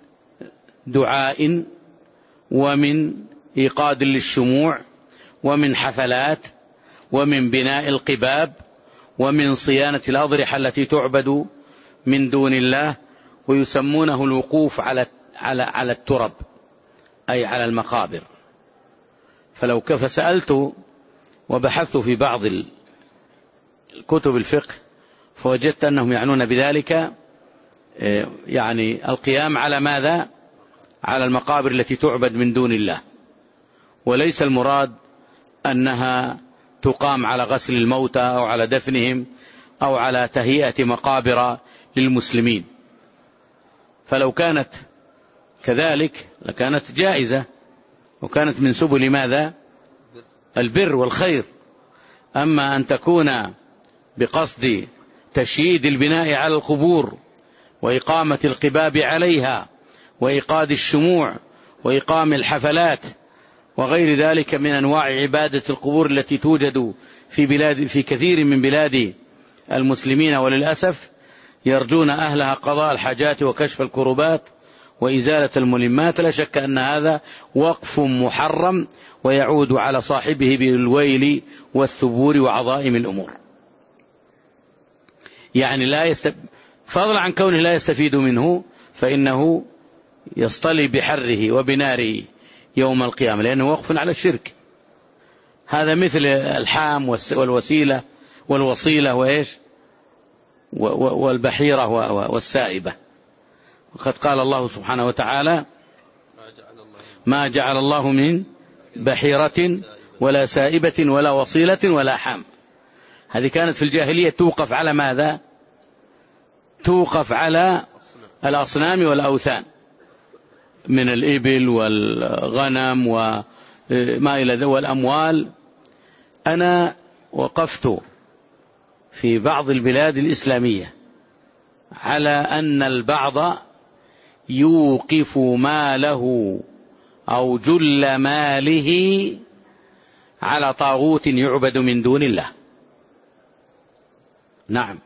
دعاء ومن إيقاد للشموع ومن حفلات ومن بناء القباب ومن صيانة الأضرحة التي تعبد من دون الله، ويسمونه الوقوف على على على الترب أي على المقابر. فلو كيف سألت وبحثت في بعض الكتب الفقه فوجدت أنهم يعنون بذلك يعني القيام على ماذا؟ على المقابر التي تعبد من دون الله، وليس المراد أنها تقام على غسل الموتى أو على دفنهم أو على تهيئة مقابر للمسلمين. فلو كانت كذلك لكانت جائزة وكانت من سبل ماذا؟ البر والخير. أما أن تكون بقصد تشييد البناء على القبور وإقامة القباب عليها وإيقاد الشموع وإقام الحفلات وغير ذلك من أنواع عبادة القبور التي توجد في بلاد في كثير من بلاد المسلمين، وللأسف يرجون أهلها قضاء الحاجات وكشف الكربات وإزالة الملمات، لا شك أن هذا وقف محرم ويعود على صاحبه بالويل والثبور وعظائم الأمور. يعني لا يست... فضلا عن كونه لا يستفيد منه، فإنه يصطلي بحره وبناره يوم القيامة، لأنه وقف على الشرك. هذا مثل الحام والوسيلة والوصيلة وإيش والبحيرة والسائبة. وقد قال الله سبحانه وتعالى: ما جعل الله من بحيرة ولا سائبة ولا وصيلة ولا حام. هذه كانت في الجاهلية توقف على ماذا؟ توقف على الأصنام والأوثان من الإبل والغنم وما إلى ذلك والأموال. أنا وقفت في بعض البلاد الإسلامية على أن البعض يوقف ماله أو جل ماله على طاغوت يعبد من دون الله. نعم،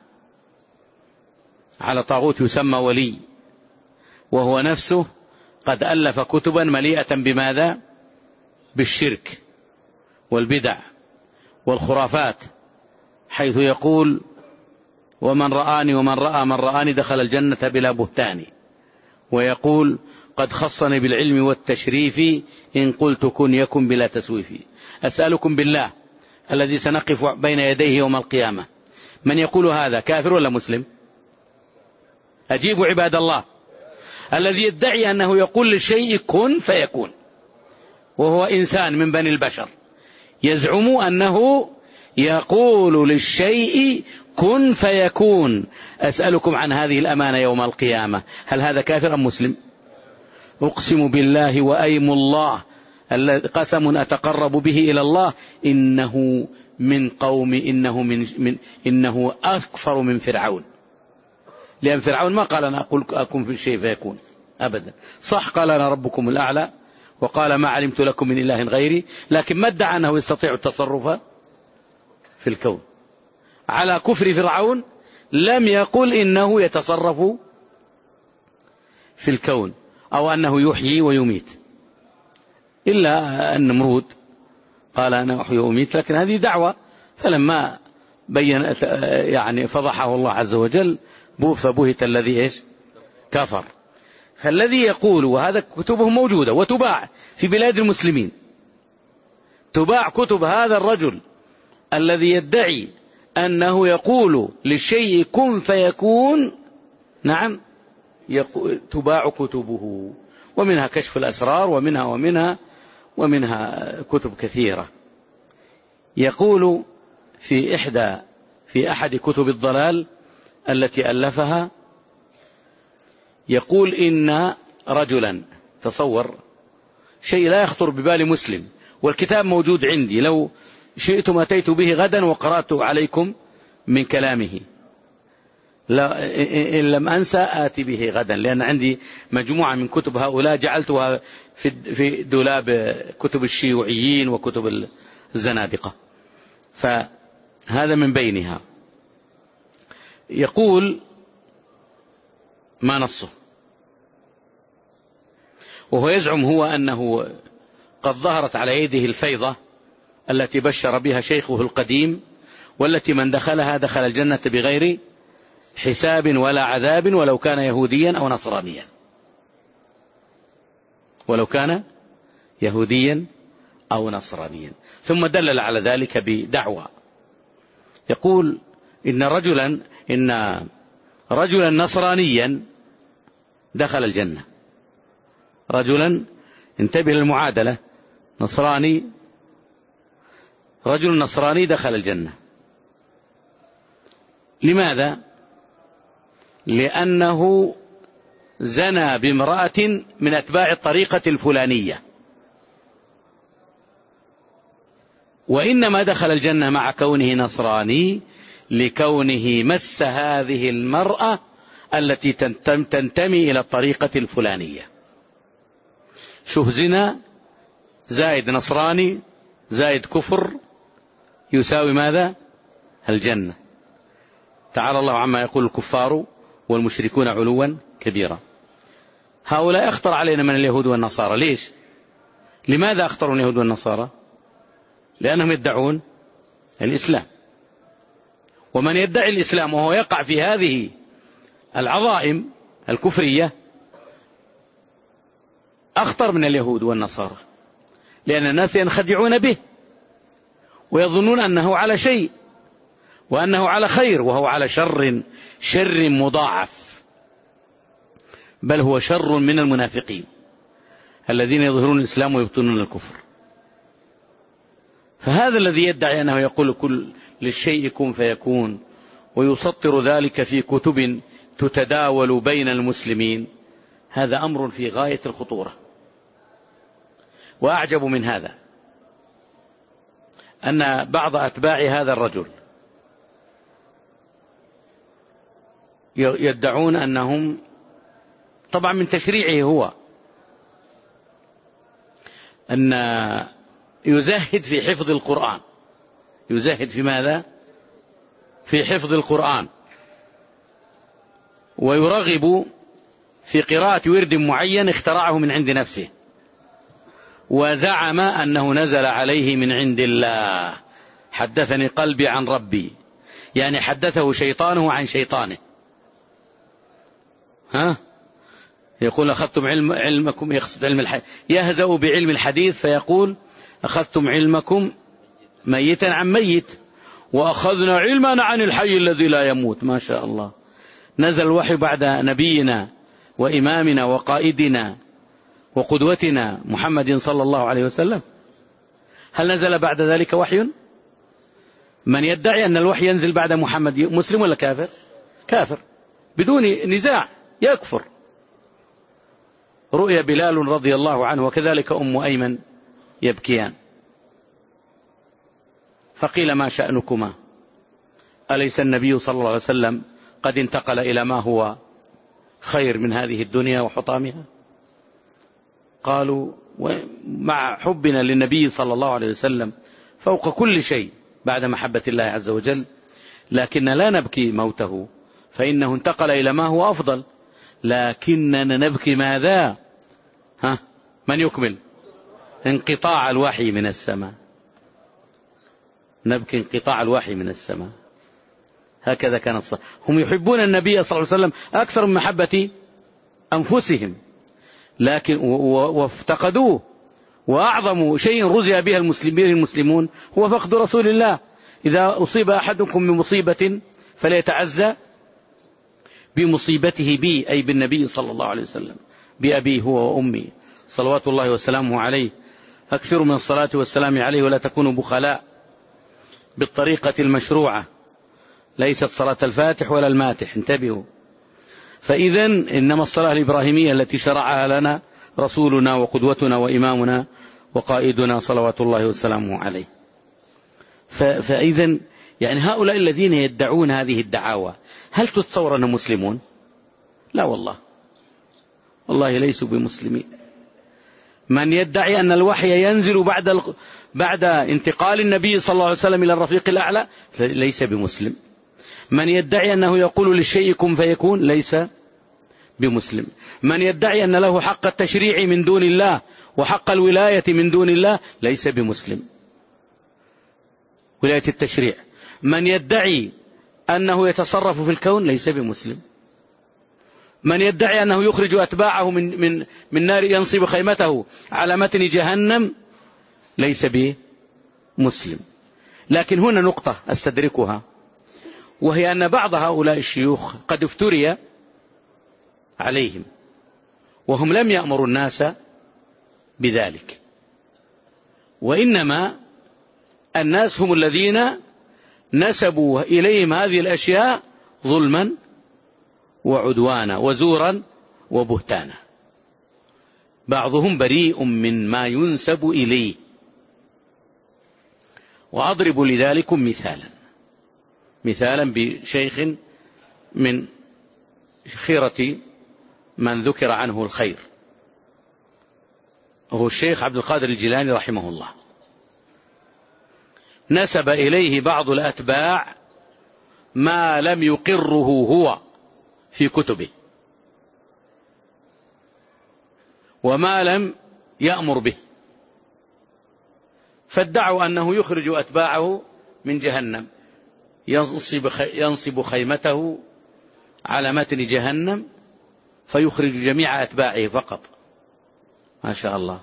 على طاغوت يسمى ولي، وهو نفسه قد ألف كتبا مليئة بماذا؟ بالشرك والبدع والخرافات، حيث يقول: ومن رآني ومن رأى من رآني دخل الجنة بلا بهتان. ويقول: قد خصني بالعلم والتشريف إن قلت كن يكن بلا تسويف. أسألكم بالله، الذي سنقف بين يديه يوم القيامة، من يقول هذا كافر ولا مسلم؟ أجيبوا عباد الله. الذي يدعي أنه يقول للشيء كن فيكون، وهو إنسان من بني البشر، يزعم أنه يقول للشيء كن فيكون. أسألكم عن هذه الأمانة يوم القيامة، هل هذا كافر أم مسلم؟ أقسم بالله وأيم الله، قسم أتقرب به إلى الله، إنه من قوم إنه من, من إنه أكفر من فرعون. لأن فرعون ما قال أنا أقول أكون في الشيء فيكون أبدا، صح قال أنا ربكم الأعلى، وقال ما علمت لكم من إله غيري، لكن ما ادعى أنه يستطيع التصرف في الكون. على كفر فرعون لم يقل إنه يتصرف في الكون أو أنه يحيي ويميت، إلا النمرود قال أنا أحيي وأميت، لكن هذه دعوة، فلما بين يعني فضحه الله عز وجل فبهت الذي إيش كفر. فالذي يقول، وهذا كتبه موجودة وتباع في بلاد المسلمين، تباع كتب هذا الرجل الذي يدعي أنه يقول للشيء كن فيكون، نعم تباع كتبه، ومنها كشف الأسرار ومنها ومنها ومنها كتب كثيرة. يقول في إحدى في أحد كتب الضلال التي ألفها، يقول إن رجلا، تصور شيء لا يخطر ببال مسلم، والكتاب موجود عندي، لو شئتم أتيت به غدا وقرأت عليكم من كلامه، لا إن لم أنسى آتي به غدا، لأن عندي مجموعة من كتب هؤلاء جعلتها في دولاب كتب الشيوعيين وكتب الزنادقة، فهذا من بينها. يقول ما نصه، وهو يزعم هو أنه قد ظهرت على يده الفيضة التي بشر بها شيخه القديم، والتي من دخلها دخل الجنة بغير حساب ولا عذاب، ولو كان يهوديا أو نصرانيا، ولو كان يهوديا أو نصرانيا. ثم دلل على ذلك بدعوى، يقول إن رجلا إن رجلا نصرانيا دخل الجنة. رجلا، انتبه للمعادلة، نصراني، رجل نصراني دخل الجنة. لماذا؟ لأنه زنى بامرأة من أتباع الطريقة الفلانية، وإنما دخل الجنة مع كونه نصراني لكونه مس هذه المرأة التي تنتمي إلى الطريقة الفلانية. شوف، زنا زائد نصراني زائد كفر يساوي ماذا؟ الجنة. تعالى الله عما يقول الكفار والمشركون علوا كبيرا. هؤلاء أخطر علينا من اليهود والنصارى. ليش؟ لماذا أخطروا اليهود والنصارى؟ لأنهم يدعون الإسلام، ومن يدعي الإسلام وهو يقع في هذه العظائم الكفرية أخطر من اليهود والنصارى، لأن الناس ينخدعون به ويظنون أنه على شيء وأنه على خير، وهو على شر شر مضاعف، بل هو شر من المنافقين الذين يظهرون الإسلام ويبطنون الكفر. فهذا الذي يدعي أنه يقول كل للشيء كن فيكون ويسطر ذلك في كتب تتداول بين المسلمين، هذا أمر في غاية الخطورة. وأعجب من هذا أن بعض أتباع هذا الرجل يدعون أنهم، طبعا من تشريعه هو، أن يزهد في حفظ القرآن. يزهد في ماذا؟ في حفظ القرآن، ويرغب في قراءة ورد معين اخترعه من عند نفسه، وزعم أنه نزل عليه من عند الله. حدثني قلبي عن ربي، يعني حدثه شيطانه عن شيطانه. ها؟ يقول أخذتم علم علمكم، يقصد علم الحديث، يهزأ بعلم الحديث فيقول أخذتم علمكم ميتا عن ميت، وأخذنا علمنا عن الحي الذي لا يموت. ما شاء الله. نزل الوحي بعد نبينا وإمامنا وقائدنا وقدوتنا محمد صلى الله عليه وسلم. هل نزل بعد ذلك وحي؟ من يدعي أن الوحي ينزل بعد محمد مسلم ولا كافر؟ كافر بدون نزاع، يكفر. رؤيا بلال رضي الله عنه وكذلك أم أيمن يبكيان، فقيل ما شأنكما؟ أليس النبي صلى الله عليه وسلم قد انتقل إلى ما هو خير من هذه الدنيا وحطامها؟ قالوا مع حبنا للنبي صلى الله عليه وسلم فوق كل شيء بعد محبة الله عز وجل، لكن لا نبكي موته فإنه انتقل إلى ما هو أفضل، لكننا نبكي ماذا؟ ها من يكمل؟ انقطاع الوحي من السماء. نبكي انقطاع الوحي من السماء. هكذا كان الصحابة، هم يحبون النبي صلى الله عليه وسلم أكثر من محبة أنفسهم، لكن وافتقدوه. وأعظم شيء رزق بها المسلمين المسلمون هو فقد رسول الله. إذا أصيب أحدكم بمصيبة فليتعزى بمصيبته بي، أي بالنبي صلى الله عليه وسلم، بأبي هو وأمي صلوات الله وسلامه عليه. أكثروا من الصلاة والسلام عليه ولا تكونوا بخلاء بالطريقة المشروعة، ليست صلاة الفاتح ولا الماتح، انتبهوا. فإذا إنما الصلاة الإبراهيمية التي شرعها لنا رسولنا وقدوتنا وإمامنا وقائدنا صلوات الله وسلامه عليه. فإذا يعني هؤلاء الذين يدعون هذه الدعاوى هل تتصور أنهم مسلمون؟ لا والله، والله ليسوا بمسلمين. من يدعي أن الوحي ينزل بعد بعد انتقال النبي صلى الله عليه وسلم إلى الرفيق الأعلى ليس بمسلم. من يدعي أنه يقول للشيء كن فيكون ليس بمسلم. من يدعي أن له حق التشريع من دون الله وحق الولاية من دون الله ليس بمسلم، ولاية التشريع. من يدعي أنه يتصرف في الكون ليس بمسلم. من يدعي أنه يخرج أتباعه من, من, من نار ينصب خيمته على متن جهنم ليس بمسلم. لكن هنا نقطة أستدركها، وهي أن بعض هؤلاء الشيوخ قد افتري عليهم وهم لم يأمروا الناس بذلك، وإنما الناس هم الذين نسبوا إليهم هذه الأشياء ظلما وعدوانا وزورا وبهتانا. بعضهم بريء من ما ينسب إليه. وأضرب لذلكم مثالا مثالا بشيخ من خيرة من ذكر عنه الخير، وهو الشيخ عبد القادر الجيلاني رحمه الله. نسب إليه بعض الأتباع ما لم يقره هو في كتبه وما لم يأمر به، فادعوا أنه يخرج أتباعه من جهنم، ينصب ينصب خيمته على متن جهنم فيخرج جميع أتباعه فقط. ما شاء الله.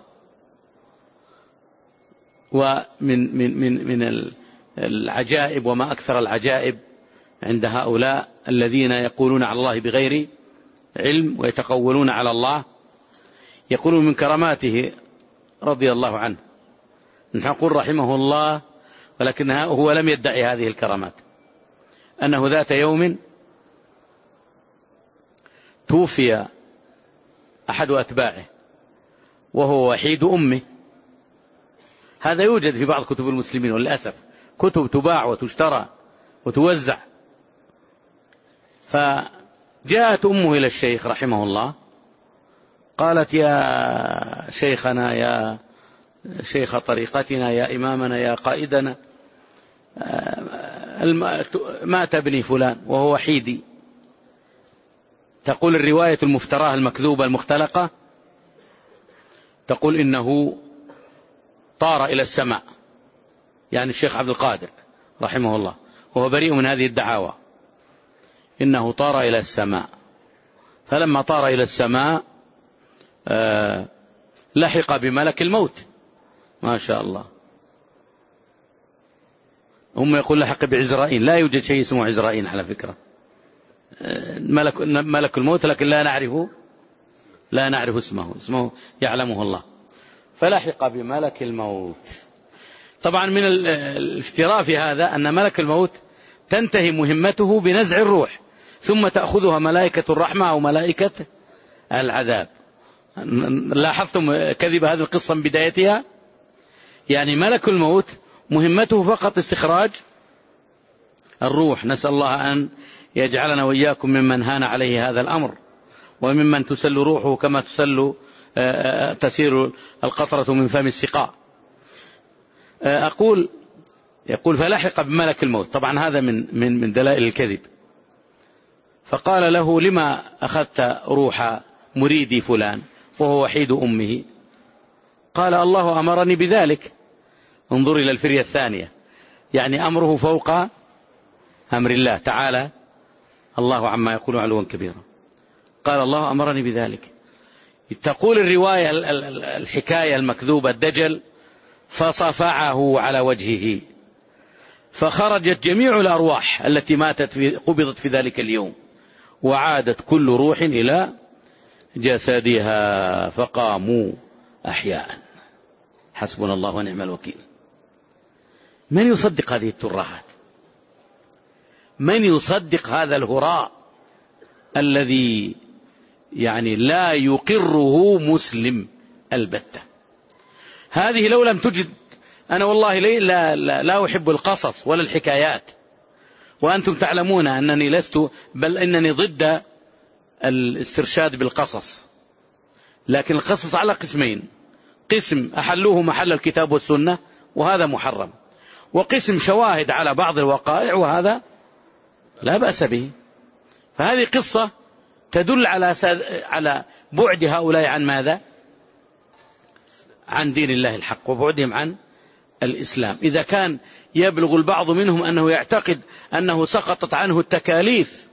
ومن من من من العجائب وما أكثر العجائب عند هؤلاء الذين يقولون على الله بغير علم ويتقولون على الله، يقولون من كراماته رضي الله عنه، نحن نقول رحمه الله، ولكن هو لم يدعي هذه الكرامات، أنه ذات يوم توفي أحد أتباعه وهو وحيد أمه. هذا يوجد في بعض كتب المسلمين وللأسف، كتب تباع وتشترى وتوزع. فجاءت أمه إلى الشيخ رحمه الله قالت: يا شيخنا، يا شيخ طريقتنا، يا إمامنا، يا قائدنا، مات ابني فلان وهو وحيدي. تقول الرواية المفتراه المكذوبة المختلقة، تقول إنه طار إلى السماء، يعني الشيخ عبد القادر رحمه الله، وهو بريء من هذه الدعاوى، إنه طار إلى السماء. فلما طار إلى السماء آه لحق بملك الموت. ما شاء الله. هم يقول لحق بعزرائيل، لا يوجد شيء اسمه عزرائيل على فكرة، ملك, ملك الموت، لكن لا نعرفه لا نعرف اسمه اسمه يعلمه الله. فلحق بملك الموت. طبعا من الافتراء في هذا أن ملك الموت تنتهي مهمته بنزع الروح، ثم تأخذها ملائكة الرحمة أو ملائكة العذاب. لاحظتم كذب هذه القصة من بدايتها؟ يعني ملك الموت مهمته فقط استخراج الروح. نسأل الله أن يجعلنا وإياكم ممن هان عليه هذا الأمر، وممن تسل روحه كما تسل تسير القطرة من فم السقاء. أقول يقول فلحق بملك الموت. طبعا هذا من من من دلائل الكذب. فقال له لما أخذت روح مريدي فلان وهو وحيد أمه؟ قال الله أمرني بذلك. انظر إلى الفرية الثانية، يعني أمره فوق أمر الله تعالى الله عما يقول علوا كبيرا. قال الله أمرني بذلك. تقول الرواية الحكاية المكذوبة الدجل فصفعه على وجهه، فخرجت جميع الأرواح التي ماتت في قبضت في ذلك اليوم، وعادت كل روح إلى جسدها فقاموا أحياء. حسبنا الله ونعم الوكيل. من يصدق هذه الترهات؟ من يصدق هذا الهراء الذي يعني لا يقره مسلم البتة؟ هذه لو لم تجد، أنا والله لا, لا, لا أحب القصص ولا الحكايات، وأنتم تعلمون أنني لست، بل أنني ضد الاسترشاد بالقصص. لكن القصص على قسمين: قسم أحلوه محل الكتاب والسنة وهذا محرم، وقسم شواهد على بعض الوقائع وهذا لا بأس به. فهذه قصة تدل على على بعد هؤلاء عن ماذا؟ عن دين الله الحق وبعدهم عن الإسلام. إذا كان يبلغ البعض منهم أنه يعتقد أنه سقطت عنه التكاليف.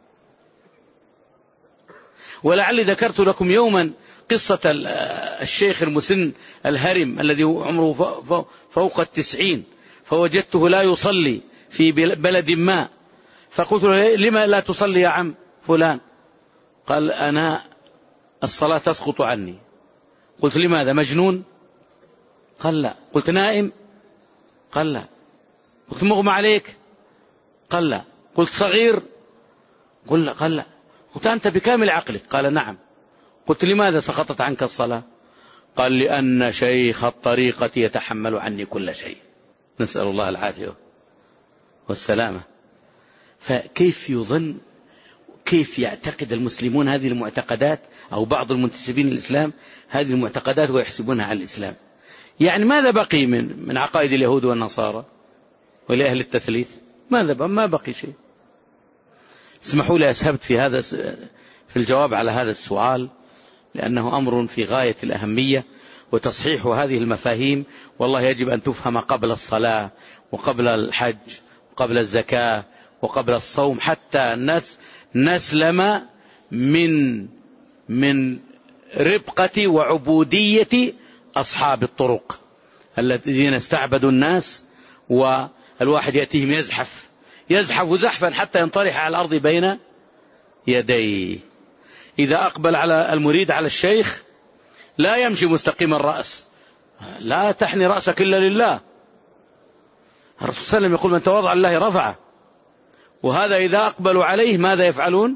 ولعلي ذكرت لكم يوما قصة الشيخ المسن الهرم الذي عمره فوق التسعين، فوجدته لا يصلي في بلد ما، فقلت له لما لا تصلي يا عم فلان؟ قال أنا الصلاة تسقط عني. قلت لماذا؟ مجنون؟ قال لا. قلت نائم؟ قال لا. قلت مغمى عليك؟ قال لا. قلت صغير؟ قل لا. قال لا. قلت أنت بكامل عقلك؟ قال نعم. قلت لماذا سقطت عنك الصلاة؟ قال لأن شيخ الطريقة يتحمل عني كل شيء. نسأل الله العافية والسلامة. فكيف يظن، كيف يعتقد المسلمون هذه المعتقدات، أو بعض المنتسبين للإسلام هذه المعتقدات ويحسبونها على الإسلام؟ يعني ماذا بقي من من عقائد اليهود والنصارى ولأهل التثليث؟ ماذا بقى؟ ما بقي شيء. اسمحوا لي أسهبت في هذا في الجواب على هذا السؤال، لأنه أمر في غاية الأهمية، وتصحيح هذه المفاهيم والله يجب أن تفهم قبل الصلاة وقبل الحج وقبل الزكاة وقبل الصوم، حتى الناس نسلم من من ربقة وعبودية أصحاب الطرق الذين استعبدوا الناس، والواحد يأتيهم يزحف يزحف زحفا حتى ينطرح على الأرض بين يديه. إذا أقبل على المريد على الشيخ لا يمشي مستقيم الرأس، لا تحني رأسك إلا لله. الرسول صلى الله عليه وسلم يقول من تواضع لله رفعه. وهذا إذا أقبلوا عليه ماذا يفعلون؟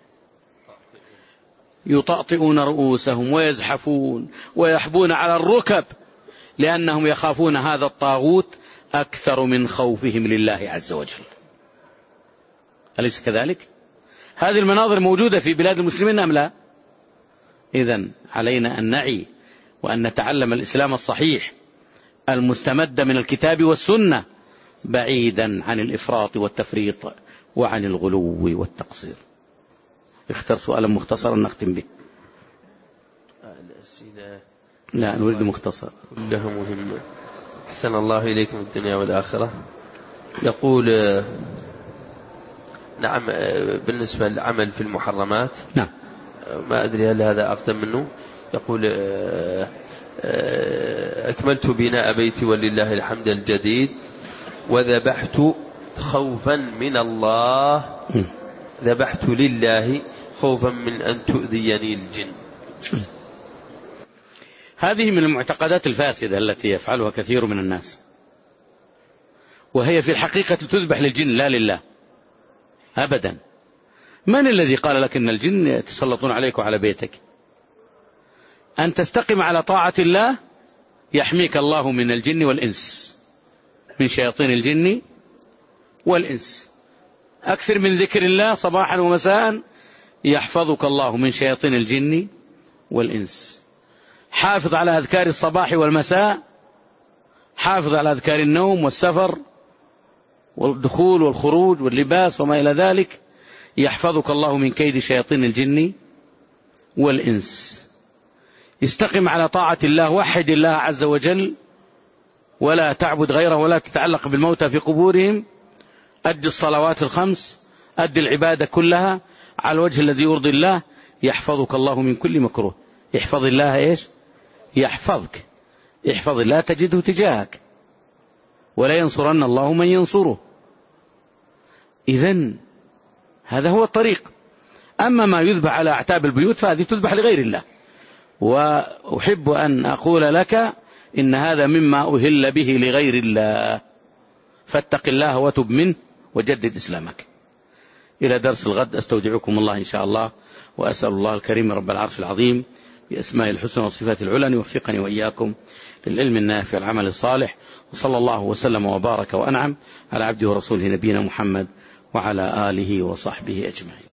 يطأطئون رؤوسهم ويزحفون ويحبون على الركب، لأنهم يخافون هذا الطاغوت أكثر من خوفهم لله عز وجل. أليس كذلك؟ هذه المناظر موجودة في بلاد المسلمين أم لا؟ إذن علينا أن نعي وأن نتعلم الإسلام الصحيح المستمد من الكتاب والسنة، بعيدا عن الإفراط والتفريط وعن الغلو والتقصير. اختر سؤالا مختصرا نختم به. لا نريد مختصر. كلها مهمة. أحسن الله إليكم الدنيا والآخرة. يقول نعم بالنسبة للعمل في المحرمات، نعم ما أدري هل هذا أقدم منه. يقول أكملت بناء بيتي ولله الحمد الجديد، وذبحت خوفا من الله، ذبحت لله خوفا من أن تؤذيني الجن. هذه من المعتقدات الفاسدة التي يفعلها كثير من الناس، وهي في الحقيقة تذبح للجن لا لله أبدا. من الذي قال لك أن الجن يتسلطون عليك وعلى بيتك؟ أن تستقم على طاعة الله يحميك الله من الجن والإنس، من شياطين الجن والإنس. أكثر من ذكر الله صباحا ومساء يحفظك الله من شياطين الجن والإنس. حافظ على أذكار الصباح والمساء، حافظ على أذكار النوم والسفر والدخول والخروج واللباس وما إلى ذلك، يحفظك الله من كيد شياطين الجن والإنس. استقم على طاعة الله، وحد الله عز وجل ولا تعبد غيره ولا تتعلق بالموتى في قبورهم، أد الصلوات الخمس، أد العبادة كلها على الوجه الذي يرضي الله، يحفظك الله من كل مكروه. يحفظ الله إيش؟ يحفظك. يحفظ الله تجده تجاهك، ولا ينصرن الله من ينصره. إذن هذا هو الطريق. أما ما يذبح على أعتاب البيوت فهذه تذبح لغير الله. وأحب أن أقول لك إن هذا مما أهل به لغير الله، فاتق الله وتب منه وجدد إسلامك. إلى درس الغد أستودعكم الله إن شاء الله، وأسأل الله الكريم رب العرش العظيم بأسماء الحسنى وصفات العلى أن يوفقني وإياكم للعلم النافع والعمل الصالح. وصلى الله وسلم وبارك وأنعم على عبده ورسوله نبينا محمد وعلى آله وصحبه أجمعين.